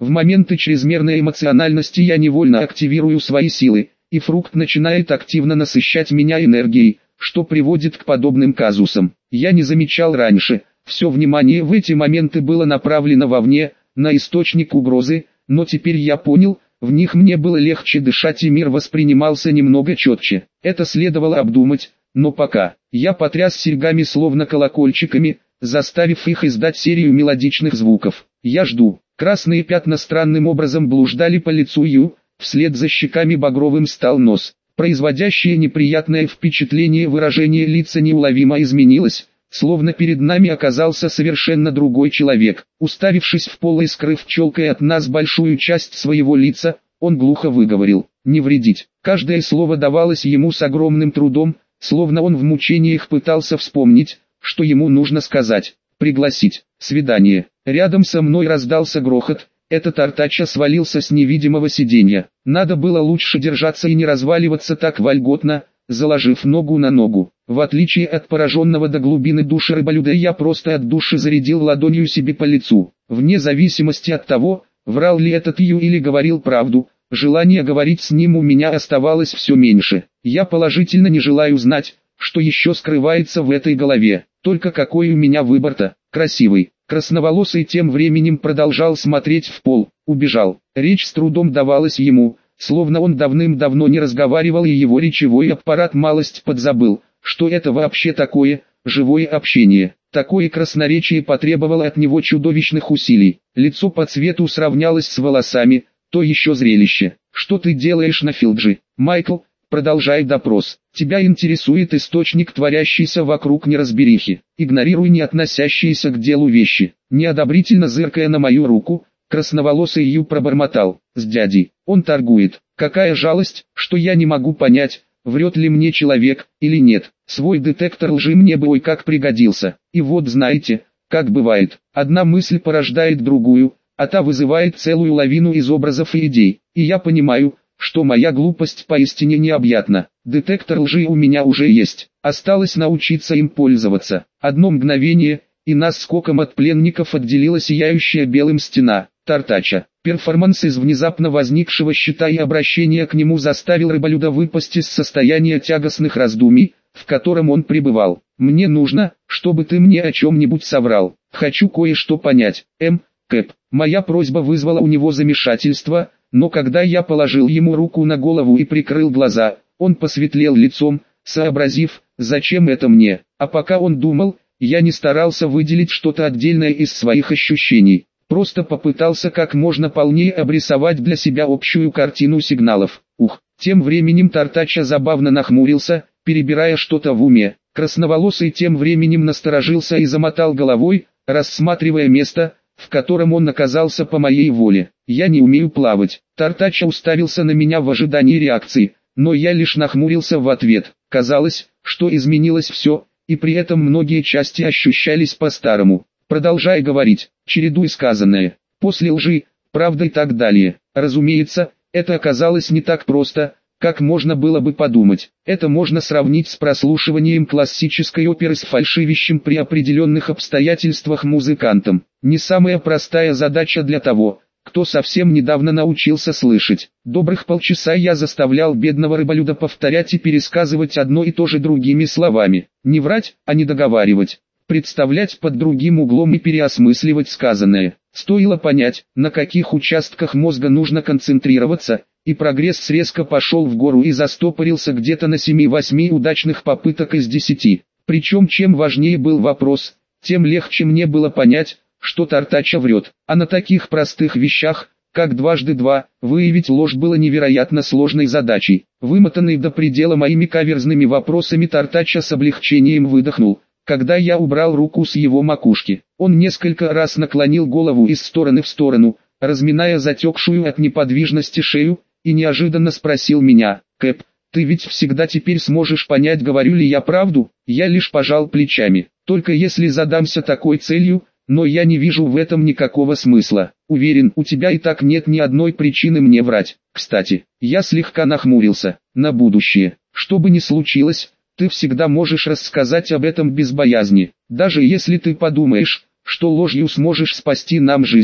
В моменты чрезмерной эмоциональности я невольно активирую свои силы, и фрукт начинает активно насыщать меня энергией, что приводит к подобным казусам. Я не замечал раньше, все внимание в эти моменты было направлено вовне, на источник угрозы, но теперь я понял, в них мне было легче дышать и мир воспринимался немного четче. Это следовало обдумать, но пока. Я потряс серьгами словно колокольчиками, заставив их издать серию мелодичных звуков. Я жду. Красные пятна странным образом блуждали по лицу Ю, вслед за щеками багровым стал нос. Производящее неприятное впечатление выражение лица неуловимо изменилось, словно перед нами оказался совершенно другой человек. Уставившись в пол и скрыв челкой от нас большую часть своего лица, он глухо выговорил: «Не вредить». Каждое слово давалось ему с огромным трудом, словно он в мучениях пытался вспомнить, что ему нужно сказать. «Пригласить. Свидание». Рядом со мной раздался грохот. Этот Артача свалился с невидимого сиденья. Надо было лучше держаться и не разваливаться так вольготно, заложив ногу на ногу. В отличие от пораженного до глубины души рыболюда, я просто от души зарядил ладонью себе по лицу. Вне зависимости от того, врал ли этот Ю или говорил правду, желание говорить с ним у меня оставалось все меньше. Я положительно не желаю знать, что еще скрывается в этой голове. Только какой у меня выбор-то? Красивый. Красноволосый тем временем продолжал смотреть в пол. Убежал. Речь с трудом давалась ему, словно он давным-давно не разговаривал и его речевой аппарат малость подзабыл, что это вообще такое, живое общение. Такое красноречие потребовало от него чудовищных усилий. Лицо по цвету сравнялось с волосами, то еще зрелище. «Что ты делаешь на Филджи, Майкл?» Продолжай допрос. Тебя интересует источник творящейся вокруг неразберихи. Игнорируй не относящиеся к делу вещи. Неодобрительно зыркая на мою руку, красноволосый Ю пробормотал: «С дядей. Он торгует. Какая жалость, что я не могу понять, врет ли мне человек, или нет. Свой детектор лжи мне бы ой как пригодился. И вот знаете, как бывает, одна мысль порождает другую, а та вызывает целую лавину из образов и идей. И я понимаю, что моя глупость поистине необъятна. Детектор лжи у меня уже есть. Осталось научиться им пользоваться. Одно мгновение, и нас скоком от пленников отделила сияющая белым стена. Тартача. Перформанс из внезапно возникшего щита и обращения к нему заставил рыболюда выпасть из состояния тягостных раздумий, в котором он пребывал. «Мне нужно, чтобы ты мне о чем-нибудь соврал. Хочу кое-что понять. М. Кэп». Моя просьба вызвала у него замешательство, но когда я положил ему руку на голову и прикрыл глаза, он посветлел лицом, сообразив, зачем это мне. А пока он думал, я не старался выделить что-то отдельное из своих ощущений. Просто попытался как можно полнее обрисовать для себя общую картину сигналов. Ух, тем временем Тартача забавно нахмурился, перебирая что-то в уме. Красноволосый тем временем насторожился и замотал головой, рассматривая место, в котором он оказался по моей воле. «Я не умею плавать». Тартача уставился на меня в ожидании реакции, но я лишь нахмурился в ответ. Казалось, что изменилось все, и при этом многие части ощущались по-старому. Продолжай говорить, чередуй сказанное. После лжи, правда и так далее. Разумеется, это оказалось не так просто, как можно было бы подумать. Это можно сравнить с прослушиванием классической оперы с фальшивящим при определенных обстоятельствах музыкантом. Не самая простая задача для того, кто совсем недавно научился слышать. Добрых полчаса я заставлял бедного рыболюда повторять и пересказывать одно и то же другими словами. Не врать, а не договаривать. Представлять под другим углом и переосмысливать сказанное. Стоило понять, на каких участках мозга нужно концентрироваться, и прогресс резко пошел в гору и застопорился где-то на семи-восьми удачных попыток из десяти. Причем чем важнее был вопрос, тем легче мне было понять, что Тартача врет. А на таких простых вещах, как дважды два, выявить ложь было невероятно сложной задачей. Вымотанный до предела моими каверзными вопросами, Тартача с облегчением выдохнул, когда я убрал руку с его макушки. Он несколько раз наклонил голову из стороны в сторону, разминая затекшую от неподвижности шею, и неожиданно спросил меня: «Кэп, ты ведь всегда теперь сможешь понять, говорю ли я правду?» Я лишь пожал плечами. «Только если задамся такой целью, но я не вижу в этом никакого смысла. Уверен, у тебя и так нет ни одной причины мне врать. Кстати, я слегка нахмурился. На будущее, что бы ни случилось, ты всегда можешь рассказать об этом без боязни, даже если ты подумаешь, что ложью сможешь спасти нам жизни.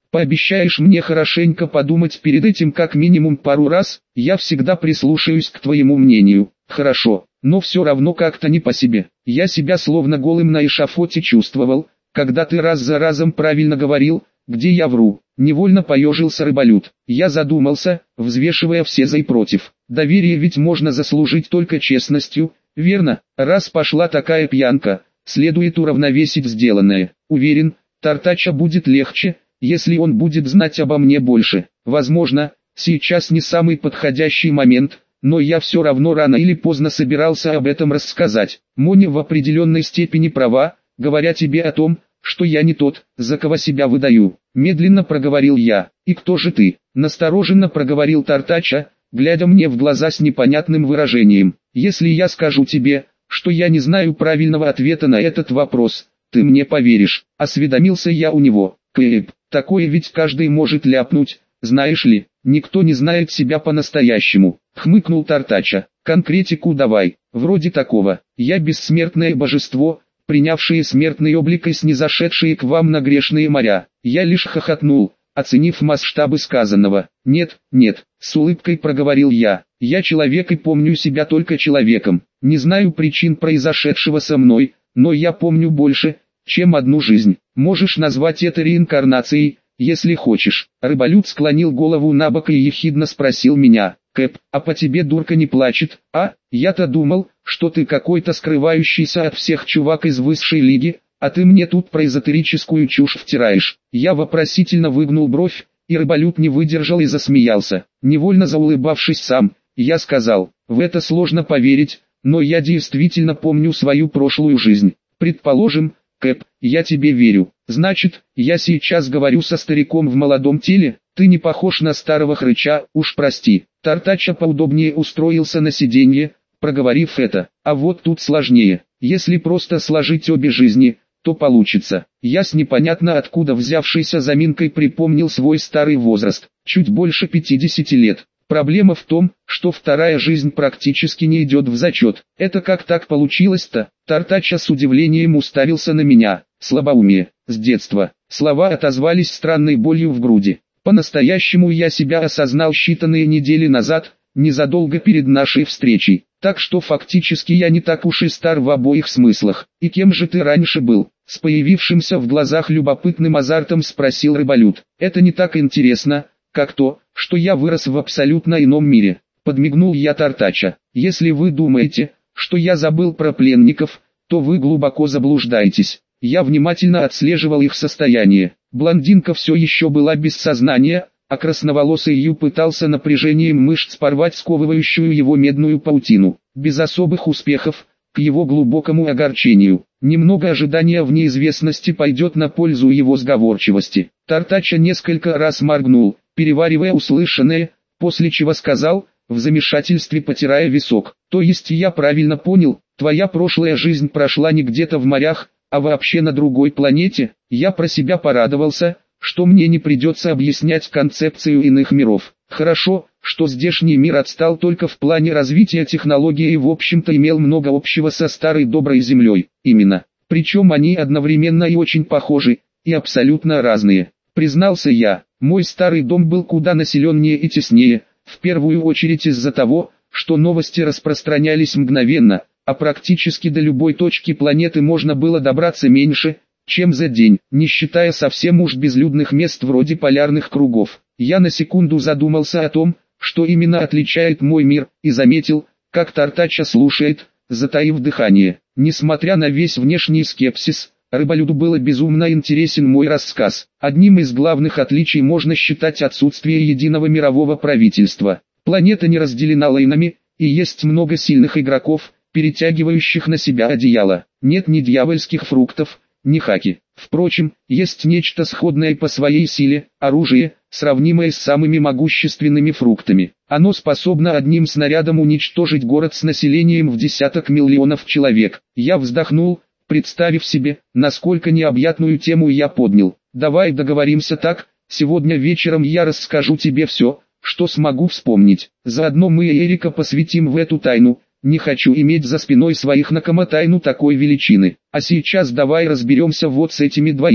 Пообещаешь мне хорошенько подумать перед этим как минимум пару раз? Я всегда прислушаюсь к твоему мнению. Хорошо, но все равно как-то не по себе. Я себя словно голым на эшафоте чувствовал, когда ты раз за разом правильно говорил, где я вру. Невольно поежился Рыболют. Я задумался, взвешивая все за и против. Доверие ведь можно заслужить только честностью, верно? Раз пошла такая пьянка, следует уравновесить сделанное. Уверен, Тартача будет легче, если он будет знать обо мне больше. Возможно, сейчас не самый подходящий момент, но я все равно рано или поздно собирался об этом рассказать. Моня в определенной степени права, говоря тебе о том, что я не тот, за кого себя выдаю. Медленно проговорил я. И кто же ты? Настороженно проговорил Тартача, глядя мне в глаза с непонятным выражением. Если я скажу тебе, что я не знаю правильного ответа на этот вопрос, ты мне поверишь. Осведомился я у него. Кэп, такое ведь каждый может ляпнуть, знаешь ли, никто не знает себя по-настоящему. Хмыкнул Тартача. Конкретику давай. Вроде такого. Я бессмертное божество, принявшие смертный облик и снизошедшие к вам на грешные моря. Я лишь хохотнул, оценив масштабы сказанного. Нет, нет, с улыбкой проговорил я. Я человек и помню себя только человеком. Не знаю причин произошедшего со мной, но я помню больше, чем одну жизнь. Можешь назвать это реинкарнацией, если хочешь. Рыболют склонил голову на бок и ехидно спросил меня. Кэп, а по тебе дурка не плачет, а? Я-то думал, что ты какой-то скрывающийся от всех чувак из высшей лиги, а ты мне тут про эзотерическую чушь втираешь. Я вопросительно выгнул бровь, и Рыболют не выдержал и засмеялся. Невольно заулыбавшись сам, я сказал, в это сложно поверить, но я действительно помню свою прошлую жизнь. Предположим, Кэп, я тебе верю. Значит, я сейчас говорю со стариком в молодом теле, ты не похож на старого хрыча, уж прости. Тартача поудобнее устроился на сиденье, проговорив это. А вот тут сложнее. Если просто сложить обе жизни, то получится. Я с непонятно откуда взявшейся заминкой припомнил свой старый возраст, чуть больше пятидесяти лет. Проблема в том, что вторая жизнь практически не идет в зачет. Это как так получилось-то? Тартача с удивлением уставился на меня. Слабоумие. С детства. Слова отозвались странной болью в груди. По-настоящему я себя осознал считанные недели назад, незадолго перед нашей встречей. Так что фактически я не так уж и стар в обоих смыслах. И кем же ты раньше был? С появившимся в глазах любопытным азартом спросил Рыболют. Это не так интересно, как то, что я вырос в абсолютно ином мире. Подмигнул я Тартача. Если вы думаете, что я забыл про пленников, то вы глубоко заблуждаетесь. Я внимательно отслеживал их состояние. Блондинка все еще была без сознания, а красноволосый Ю пытался напряжением мышц порвать сковывающую его медную паутину. Без особых успехов, к его глубокому огорчению. Немного ожидания в неизвестности пойдет на пользу его сговорчивости. Тартача несколько раз моргнул, переваривая услышанное, после чего сказал, в замешательстве потирая висок. То есть я правильно понял, твоя прошлая жизнь прошла не где-то в морях, а вообще на другой планете? Я про себя порадовался, что мне не придется объяснять концепцию иных миров. Хорошо, что здешний мир отстал только в плане развития технологий и в общем-то имел много общего со старой доброй землей. Именно. Причем они одновременно и очень похожи, и абсолютно разные. Признался я, мой старый дом был куда населеннее и теснее, в первую очередь из-за того, что новости распространялись мгновенно, а практически до любой точки планеты можно было добраться меньше, чем за день, не считая совсем уж безлюдных мест вроде полярных кругов. Я на секунду задумался о том, что именно отличает мой мир, и заметил, как Тартача слушает, затаив дыхание. Несмотря на весь внешний скепсис, Рыболюту было безумно интересен мой рассказ. Одним из главных отличий можно считать отсутствие единого мирового правительства. Планета не разделена лейнами, и есть много сильных игроков, перетягивающих на себя одеяло. Нет ни дьявольских фруктов, ни хаки. Впрочем, есть нечто сходное по своей силе, оружие, сравнимое с самыми могущественными фруктами. Оно способно одним снарядом уничтожить город с населением в десяток миллионов человек. Я вздохнул, представив себе, насколько необъятную тему я поднял. Давай договоримся так, сегодня вечером я расскажу тебе все, что смогу вспомнить. Заодно мы и Эрика посвятим в эту тайну. Не хочу иметь за спиной своих Накаматайну такой величины. А сейчас давай разберемся вот с этими двоими.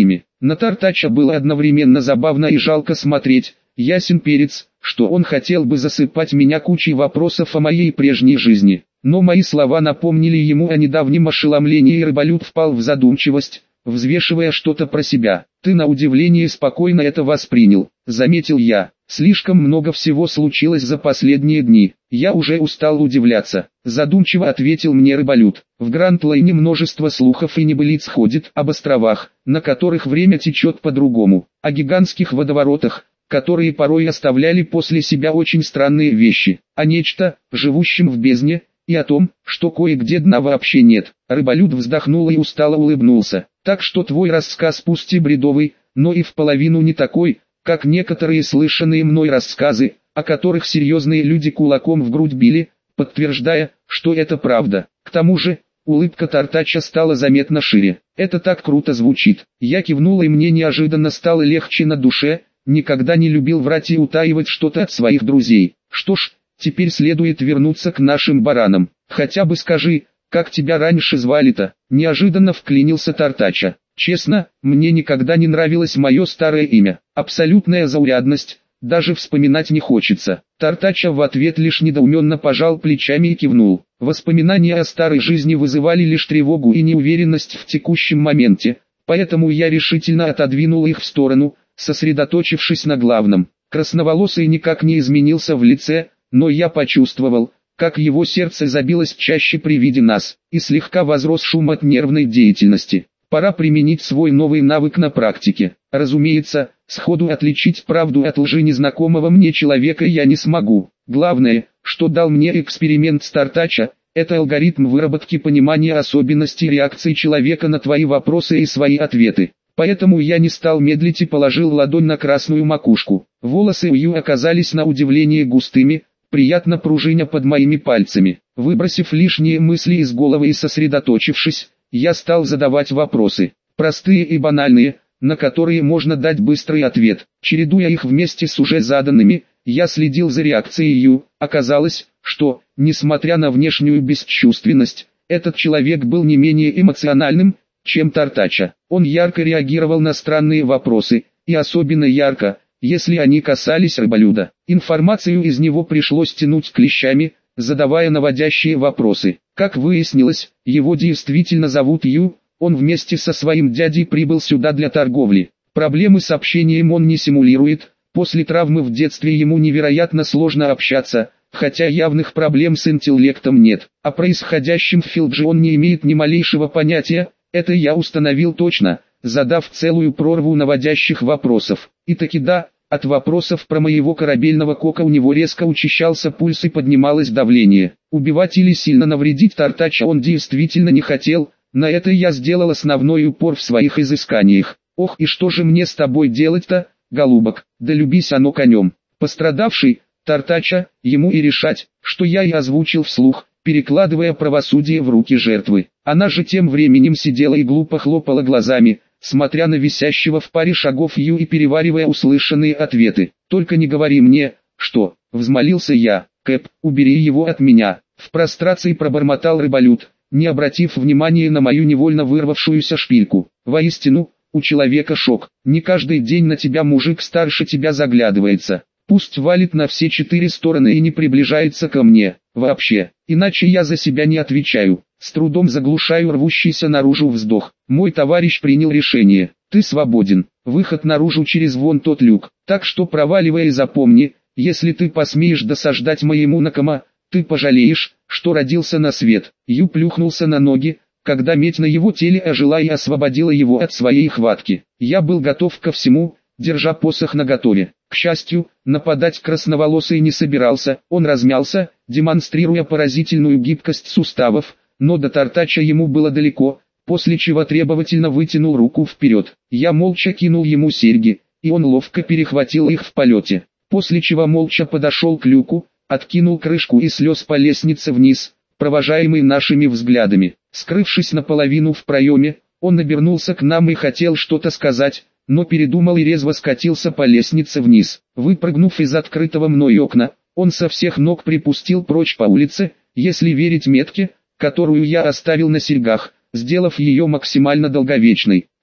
На Тартача было одновременно забавно и жалко смотреть. Ясен перец, что он хотел бы засыпать меня кучей вопросов о моей прежней жизни. Но мои слова напомнили ему о недавнем ошеломлении, и рыболюд впал в задумчивость, взвешивая что-то про себя. «Ты на удивление спокойно это воспринял», — заметил я. «Слишком много всего случилось за последние дни. Я уже устал удивляться», — задумчиво ответил мне рыболюд. «В Гранд-Лайне множество слухов и небылиц ходит об островах, на которых время течет по-другому, о гигантских водоворотах, которые порой оставляли после себя очень странные вещи, о нечто, живущем в бездне, и о том, что кое-где дна вообще нет». Рыболюд вздохнул и устало улыбнулся. «Так что твой рассказ пусть и бредовый, но и в половину не такой, как некоторые слышанные мной рассказы, о которых серьезные люди кулаком в грудь били, подтверждая, что это правда. К тому же, улыбка Тартача стала заметно шире. Это так круто звучит». Я кивнул, и мне неожиданно стало легче на душе. Никогда не любил врать и утаивать что-то от своих друзей. «Что ж, теперь следует вернуться к нашим баранам. Хотя бы скажи, как тебя раньше звали-то?» Неожиданно вклинился Тартача. «Честно, мне никогда не нравилось мое старое имя. Абсолютная заурядность, даже вспоминать не хочется». Тартача в ответ лишь недоуменно пожал плечами и кивнул. Воспоминания о старой жизни вызывали лишь тревогу и неуверенность в текущем моменте, поэтому я решительно отодвинул их в сторону, сосредоточившись на главном. Красноволосый никак не изменился в лице, но я почувствовал, как его сердце забилось чаще при виде нас, и слегка возрос шум от нервной деятельности. Пора применить свой новый навык на практике. Разумеется, сходу отличить правду от лжи незнакомого мне человека я не смогу. Главное, что дал мне эксперимент с Тартача, это алгоритм выработки понимания особенностей реакции человека на твои вопросы и свои ответы. Поэтому я не стал медлить и положил ладонь на красную макушку. Волосы Ю оказались на удивление густыми, приятно пружиня под моими пальцами. Выбросив лишние мысли из головы и сосредоточившись, я стал задавать вопросы, простые и банальные, на которые можно дать быстрый ответ. Чередуя их вместе с уже заданными, я следил за реакцией Ю. Оказалось, что, несмотря на внешнюю бесчувственность, этот человек был не менее эмоциональным, чем Тартача. Он ярко реагировал на странные вопросы, и особенно ярко, если они касались рыболюда. Информацию из него пришлось тянуть клещами, задавая наводящие вопросы. Как выяснилось, его действительно зовут Ю, он вместе со своим дядей прибыл сюда для торговли. Проблемы с общением он не симулирует, после травмы в детстве ему невероятно сложно общаться, хотя явных проблем с интеллектом нет. О происходящем в Филдже он не имеет ни малейшего понятия. Это я установил точно, задав целую прорву наводящих вопросов. И таки да, от вопросов про моего корабельного кока у него резко учащался пульс и поднималось давление. Убивать или сильно навредить Тартача он действительно не хотел, на это я сделал основной упор в своих изысканиях. «Ох, и что же мне с тобой делать-то, голубок, да любись оно конем». Пострадавший, Тартача, ему и решать, что я и озвучил вслух, перекладывая правосудие в руки жертвы. Она же тем временем сидела и глупо хлопала глазами, смотря на висящего в паре шагов Ю и переваривая услышанные ответы. «Только не говори мне, что...» — взмолился я. «Кэп, убери его от меня!» В прострации пробормотал рыболюд, не обратив внимания на мою невольно вырвавшуюся шпильку. «Воистину, у человека шок. Не каждый день на тебя мужик старше тебя заглядывается. Пусть валит на все четыре стороны и не приближается ко мне, вообще, иначе я за себя не отвечаю». С трудом заглушаю рвущийся наружу вздох. Мой товарищ принял решение. «Ты свободен. Выход наружу через вон тот люк. Так что проваливай и запомни, если ты посмеешь досаждать моему Накама, ты пожалеешь, что родился на свет». Ю плюхнулся на ноги, когда медь на его теле ожила и освободила его от своей хватки. Я был готов ко всему, держа посох наготове. К счастью, нападать красноволосый не собирался, он размялся, демонстрируя поразительную гибкость суставов, но до Тартача ему было далеко, после чего требовательно вытянул руку вперед. Я молча кинул ему серьги, и он ловко перехватил их в полете, после чего молча подошел к люку, откинул крышку и слез по лестнице вниз, провожаемый нашими взглядами. Скрывшись наполовину в проеме, он обернулся к нам и хотел что-то сказать, но передумал и резво скатился по лестнице вниз. Выпрыгнув из открытого мной окна, он со всех ног припустил прочь по улице, если верить метке, которую я оставил на серьгах, сделав ее максимально долговечной.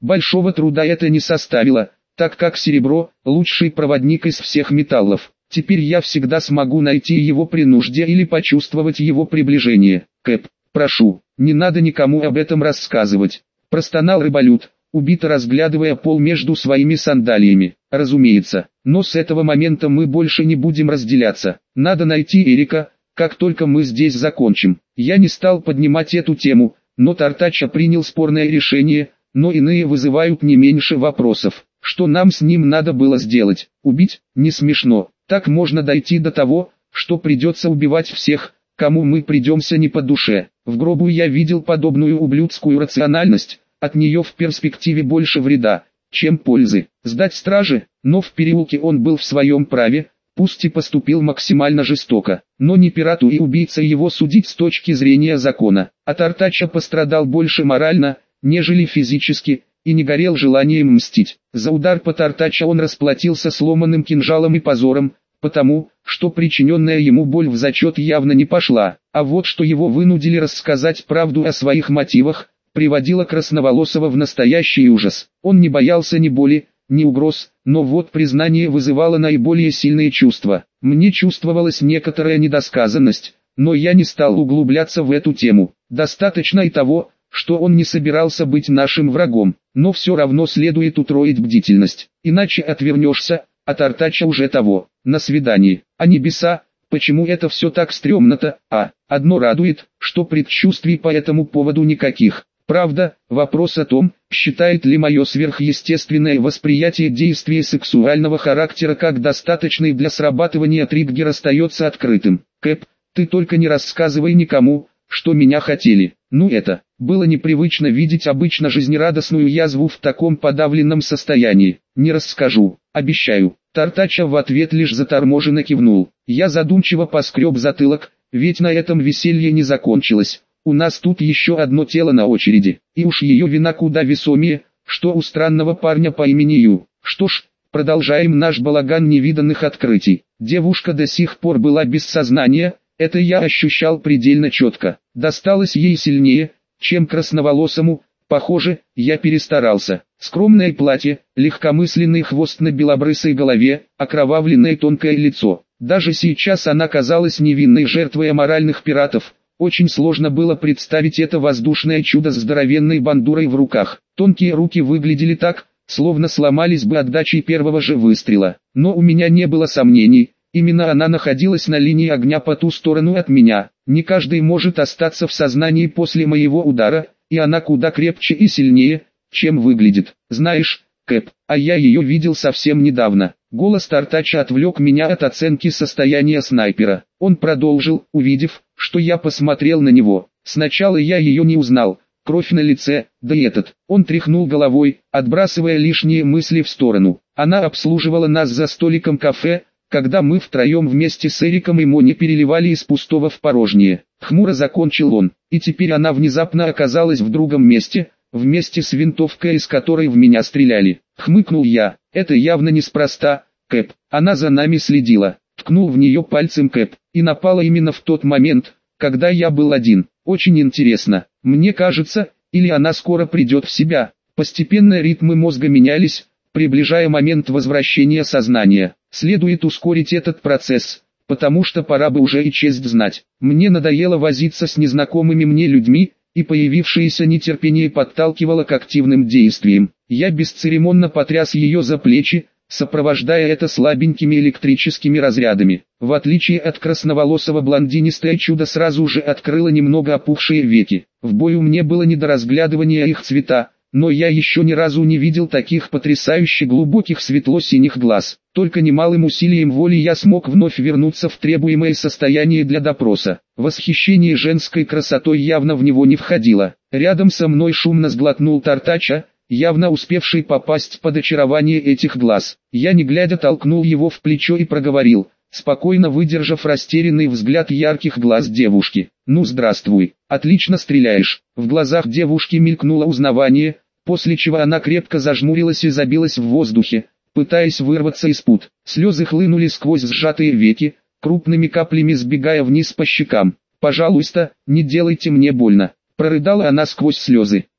Большого труда это не составило, так как серебро – лучший проводник из всех металлов. Теперь я всегда смогу найти его при нужде или почувствовать его приближение. Кэп, прошу, не надо никому об этом рассказывать. Простонал рыболюд, убито разглядывая пол между своими сандалиями. Разумеется, но с этого момента мы больше не будем разделяться. Надо найти Эрика, как только мы здесь закончим. Я не стал поднимать эту тему, но Тартача принял спорное решение, но иные вызывают не меньше вопросов. Что нам с ним надо было сделать? Убить? Не смешно. Так можно дойти до того, что придется убивать всех, кому мы придемся не по душе. В гробу я видел подобную ублюдскую рациональность, от нее в перспективе больше вреда, чем пользы. Сдать страже, но в переулке он был в своем праве, пусть и поступил максимально жестоко, но не пирату и убийце его судить с точки зрения закона. А Тартача пострадал больше морально, нежели физически, и не горел желанием мстить. За удар по Тартача он расплатился сломанным кинжалом и позором, потому, что причиненная ему боль в зачет явно не пошла, а вот что его вынудили рассказать правду о своих мотивах, приводило Красноволосого в настоящий ужас. Он не боялся ни боли, ни угроз, но вот признание вызывало наиболее сильные чувства. Мне чувствовалась некоторая недосказанность, но я не стал углубляться в эту тему. Достаточно и того, что он не собирался быть нашим врагом, но все равно следует утроить бдительность, иначе отвернешься, а Тартача уже того. На свидании. А небеса, почему это все так стрёмно-то? А, одно радует, что предчувствий по этому поводу никаких. Правда, вопрос о том, считает ли мое сверхъестественное восприятие действия сексуального характера как достаточный для срабатывания триггера, остается открытым. Кэп, ты только не рассказывай никому, что меня хотели. Ну это, было непривычно видеть обычно жизнерадостную язву в таком подавленном состоянии. Не расскажу, обещаю. Тартача в ответ лишь заторможенно кивнул. Я задумчиво поскреб затылок, ведь на этом веселье не закончилось. У нас тут еще одно тело на очереди, и уж ее вина куда весомее, что у странного парня по имени Ю. Что ж, продолжаем наш балаган невиданных открытий. Девушка до сих пор была без сознания, это я ощущал предельно четко. Досталось ей сильнее, чем Красноволосому. Похоже, я перестарался. Скромное платье, легкомысленный хвост на белобрысой голове, окровавленное тонкое лицо. Даже сейчас она казалась невинной жертвой аморальных пиратов. Очень сложно было представить это воздушное чудо с здоровенной бандурой в руках. Тонкие руки выглядели так, словно сломались бы отдачей первого же выстрела. Но у меня не было сомнений, именно она находилась на линии огня по ту сторону от меня. Не каждый может остаться в сознании после моего удара, и она куда крепче и сильнее, чем выглядит. Знаешь, Кэп, а я ее видел совсем недавно. Голос Тартача отвлек меня от оценки состояния снайпера. Он продолжил, увидев, что я посмотрел на него. Сначала я ее не узнал, кровь на лице, да и этот. Он тряхнул головой, отбрасывая лишние мысли в сторону. Она обслуживала нас за столиком кафе, когда мы втроем вместе с Эриком и Мони переливали из пустого в порожнее. Хмуро закончил он, и теперь она внезапно оказалась в другом месте, вместе с винтовкой, из которой в меня стреляли. Хмыкнул я, это явно неспроста, Кэп, она за нами следила. Ткнул в нее пальцем Кэп, и напала именно в тот момент, когда я был один. Очень интересно, мне кажется, или она скоро придет в себя. Постепенно ритмы мозга менялись, приближая момент возвращения сознания. Следует ускорить этот процесс, потому что пора бы уже и честь знать. Мне надоело возиться с незнакомыми мне людьми, и появившееся нетерпение подталкивало к активным действиям. Я бесцеремонно потряс ее за плечи, сопровождая это слабенькими электрическими разрядами. В отличие от красноволосого, блондинистое чудо сразу же открыло немного опухшие веки. В бою мне было не до разглядывания их цвета, но я еще ни разу не видел таких потрясающе глубоких светло-синих глаз. Только немалым усилием воли я смог вновь вернуться в требуемое состояние для допроса. Восхищение женской красотой явно в него не входило. Рядом со мной шумно сглотнул Тартача, явно успевший попасть под очарование этих глаз. Я не глядя толкнул его в плечо и проговорил, спокойно выдержав растерянный взгляд ярких глаз девушки. «Ну здравствуй, отлично стреляешь». В глазах девушки мелькнуло узнавание, после чего она крепко зажмурилась и забилась в воздухе, пытаясь вырваться из пут. Слезы хлынули сквозь сжатые веки, крупными каплями сбегая вниз по щекам. «Пожалуйста, не делайте мне больно», — прорыдала она сквозь слезы.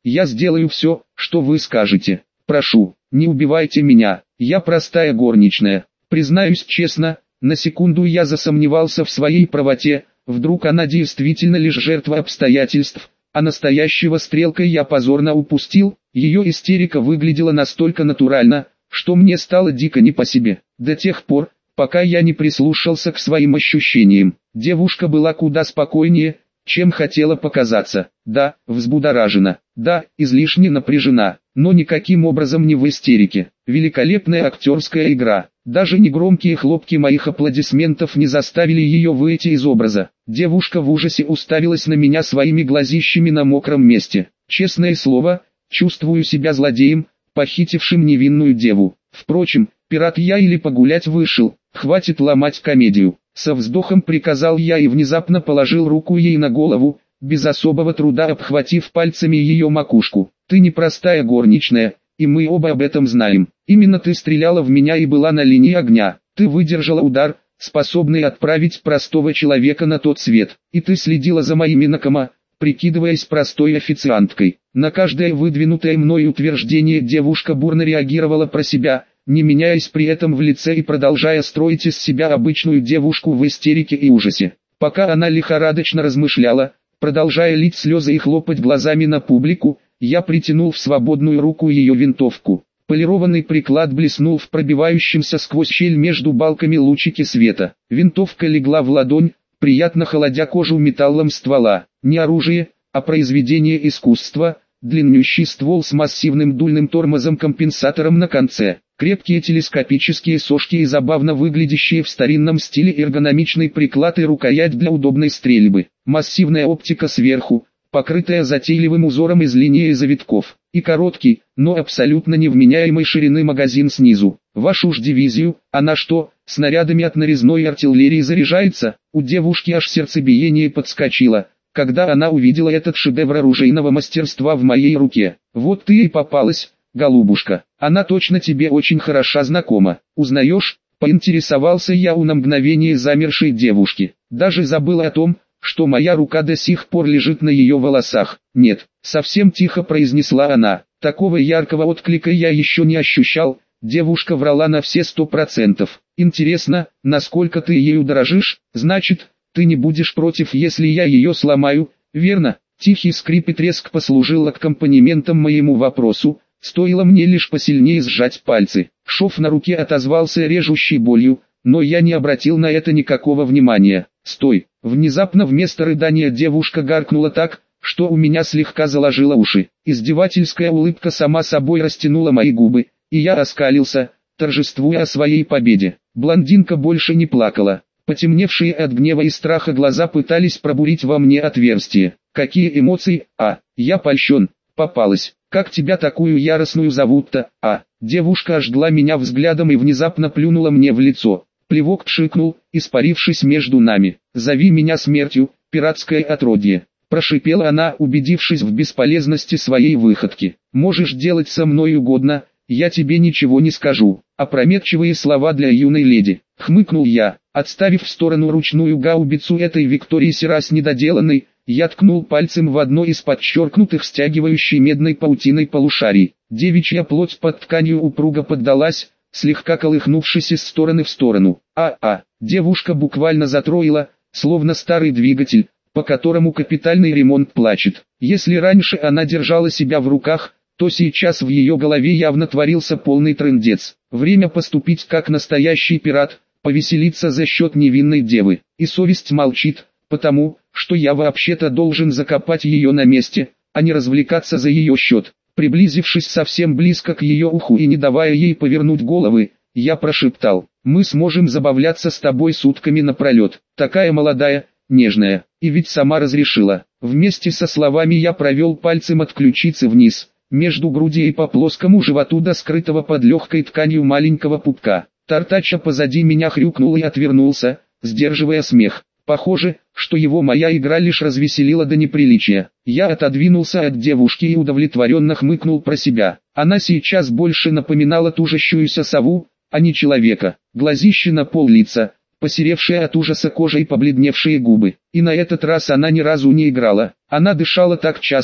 Я сделаю все, что вы скажете. Прошу, не убивайте меня, я простая горничная. Признаюсь честно, на секунду я засомневался в своей правоте, вдруг она действительно лишь жертва обстоятельств, а настоящего стрелка я позорно упустил. Ее истерика выглядела настолько натурально, что мне стало дико не по себе. До тех пор, пока я не прислушался к своим ощущениям, девушка была куда спокойнее, чем хотела показаться. Да, взбудоражена, да, излишне напряжена, но никаким образом не в истерике. Великолепная актерская игра. Даже негромкие хлопки моих аплодисментов не заставили ее выйти из образа. Девушка в ужасе уставилась на меня своими глазищами на мокром месте. Честное слово, чувствую себя злодеем, похитившим невинную деву. Впрочем, пират я или погулять вышел, хватит ломать комедию. Со вздохом приказал я и внезапно положил руку ей на голову, без особого труда обхватив пальцами ее макушку. Ты не простая горничная, и мы оба об этом знаем. Именно ты стреляла в меня и была на линии огня. Ты выдержала удар, способный отправить простого человека на тот свет. И ты следила за моими накома, прикидываясь простой официанткой. На каждое выдвинутое мной утверждение девушка бурно реагировала про себя, не меняясь при этом в лице и продолжая строить из себя обычную девушку в истерике и ужасе. Пока она лихорадочно размышляла, продолжая лить слезы и хлопать глазами на публику, я притянул в свободную руку ее винтовку. Полированный приклад блеснул в пробивающемся сквозь щель между балками лучике света. Винтовка легла в ладонь, приятно холодя кожу металлом ствола. Не оружие, а произведение искусства, длиннющий ствол с массивным дульным тормозом-компенсатором на конце. Крепкие телескопические сошки и забавно выглядящие в старинном стиле эргономичный приклад и рукоять для удобной стрельбы. Массивная оптика сверху, покрытая затейливым узором из линии и завитков, и короткий, но абсолютно невменяемой ширины магазин снизу. Вашу ж дивизию, она что, снарядами от нарезной артиллерии заряжается? У девушки аж сердцебиение подскочило, когда она увидела этот шедевр оружейного мастерства в моей руке. Вот ты и попалась, голубушка, она точно тебе очень хороша знакома. Узнаешь? Поинтересовался я у на мгновение замершей девушки. Даже забыла о том, что моя рука до сих пор лежит на ее волосах. Нет, совсем тихо произнесла она. Такого яркого отклика я еще не ощущал. Девушка врала на все сто процентов. Интересно, насколько ты ею дорожишь? Значит, ты не будешь против, если я ее сломаю, верно? Тихий скрип и треск послужил аккомпанементом моему вопросу. Стоило мне лишь посильнее сжать пальцы. Шов на руке отозвался режущей болью, но я не обратил на это никакого внимания. «Стой!» Внезапно вместо рыдания девушка гаркнула так, что у меня слегка заложило уши. Издевательская улыбка сама собой растянула мои губы, и я оскалился, торжествуя о своей победе. Блондинка больше не плакала. Потемневшие от гнева и страха глаза пытались пробурить во мне отверстие. Какие эмоции? А, я польщен. Попалась. Как тебя такую яростную зовут-то? А, девушка ожгла меня взглядом и внезапно плюнула мне в лицо. Плевок пшикнул, испарившись между нами. «Зови меня смертью, пиратское отродье», – прошипела она, убедившись в бесполезности своей выходки. «Можешь делать со мной угодно, я тебе ничего не скажу». Опрометчивые слова для юной леди. Хмыкнул я, отставив в сторону ручную гаубицу этой Виктории Сирас недоделанной, я ткнул пальцем в одно из подчеркнутых стягивающей медной паутиной полушарий. Девичья плоть под тканью упруго поддалась, слегка колыхнувшись из стороны в сторону. А-а, девушка буквально затроила, словно старый двигатель, по которому капитальный ремонт плачет. Если раньше она держала себя в руках, то сейчас в ее голове явно творился полный трындец. Время поступить как настоящий пират, повеселиться за счет невинной девы. И совесть молчит, потому, что я вообще-то должен закопать ее на месте, а не развлекаться за ее счет. Приблизившись совсем близко к ее уху и не давая ей повернуть головы, я прошептал: «Мы сможем забавляться с тобой сутками напролет. Такая молодая, нежная, и ведь сама разрешила». Вместе со словами я провел пальцем от ключицы вниз, между груди и по плоскому животу до скрытого под легкой тканью маленького пупка. Тартача позади меня хрюкнул и отвернулся, сдерживая смех. Похоже, что его моя игра лишь развеселила до неприличия. Я отодвинулся от девушки и удовлетворенно хмыкнул про себя. Она сейчас больше напоминала тужащуюся сову, а не человека. Глазищи на пол лица, посеревшие от ужаса кожа и побледневшие губы. И на этот раз она ни разу не играла. Она дышала так часто,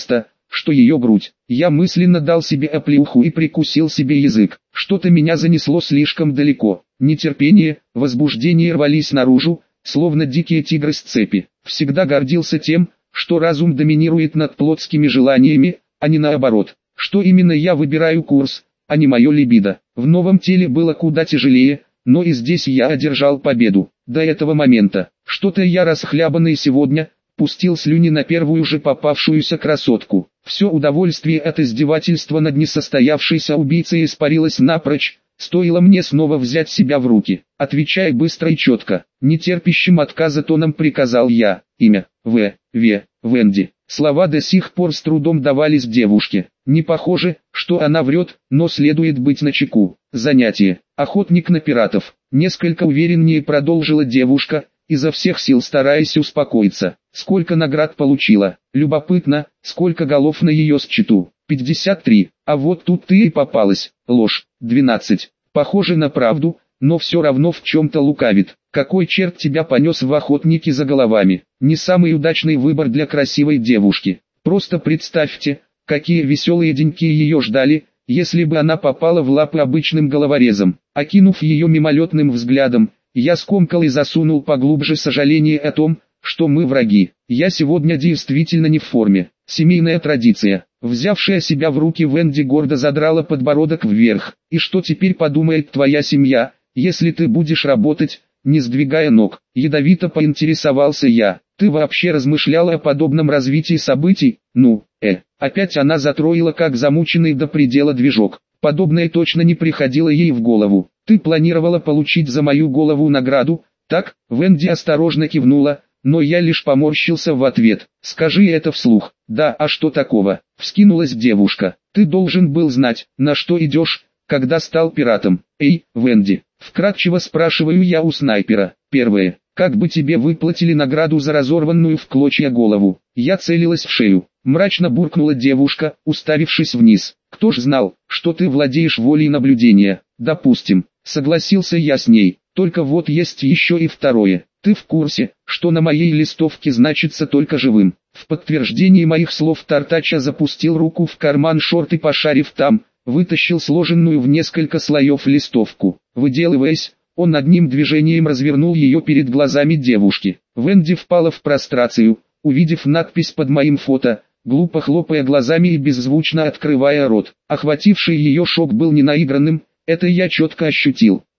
что ее грудь. Я мысленно дал себе оплеуху и прикусил себе язык. Что-то меня занесло слишком далеко. Нетерпение, возбуждение рвались наружу, словно дикие тигры с цепи. Всегда гордился тем, что разум доминирует над плотскими желаниями, а не наоборот. Что именно я выбираю курс, а не мое либидо. В новом теле было куда тяжелее, но и здесь я одержал победу. До этого момента, что-то я расхлябанный сегодня, пустил слюни на первую же попавшуюся красотку. Все удовольствие от издевательства над несостоявшейся убийцей испарилось напрочь, стоило мне снова взять себя в руки. Отвечай быстро и четко, нетерпящим отказа тоном приказал я. Имя, В. В. Венди. Слова до сих пор с трудом давались девушке. Не похоже, что она врет, но следует быть начеку. Занятие. Охотник на пиратов. Несколько увереннее продолжила девушка, изо всех сил стараясь успокоиться. Сколько наград получила? Любопытно, сколько голов на ее счету? пятьдесят три. А вот тут ты и попалась. Ложь. двенадцать. Похоже на правду, но все равно в чем-то лукавит. Какой черт тебя понес в охотники за головами? Не самый удачный выбор для красивой девушки. Просто представьте, какие веселые деньки ее ждали, если бы она попала в лапы обычным головорезам. Окинув ее мимолетным взглядом, я скомкал и засунул поглубже сожаление о том, что мы враги. Я сегодня действительно не в форме. Семейная традиция. Взявшая себя в руки Венди гордо задрала подбородок вверх. И что теперь подумает твоя семья, если ты будешь работать, не сдвигая ног? Ядовито поинтересовался я. Ты вообще размышляла о подобном развитии событий? Ну, э. Опять она затроила как замученный до предела движок. Подобное точно не приходило ей в голову. Ты планировала получить за мою голову награду, так? Венди осторожно кивнула, но я лишь поморщился в ответ. Скажи это вслух. Да, а что такого? Вскинулась девушка. Ты должен был знать, на что идешь, когда стал пиратом. Эй, Венди, вкратчиво спрашиваю я у снайпера. Первое. Как бы тебе выплатили награду за разорванную в клочья голову? Я целилась в шею. Мрачно буркнула девушка, уставившись вниз. Кто ж знал, что ты владеешь волей наблюдения? Допустим, согласился я с ней. Только вот есть еще и второе. Ты в курсе, что на моей листовке значится только живым? В подтверждении моих слов Тартача запустил руку в карман шорт и, пошарив там, вытащил сложенную в несколько слоев листовку. Выделываясь, он одним движением развернул ее перед глазами девушки. Венди впала в прострацию, увидев надпись под моим фото, глупо хлопая глазами и беззвучно открывая рот. Охвативший ее шок был не наигранным, это я четко ощутил.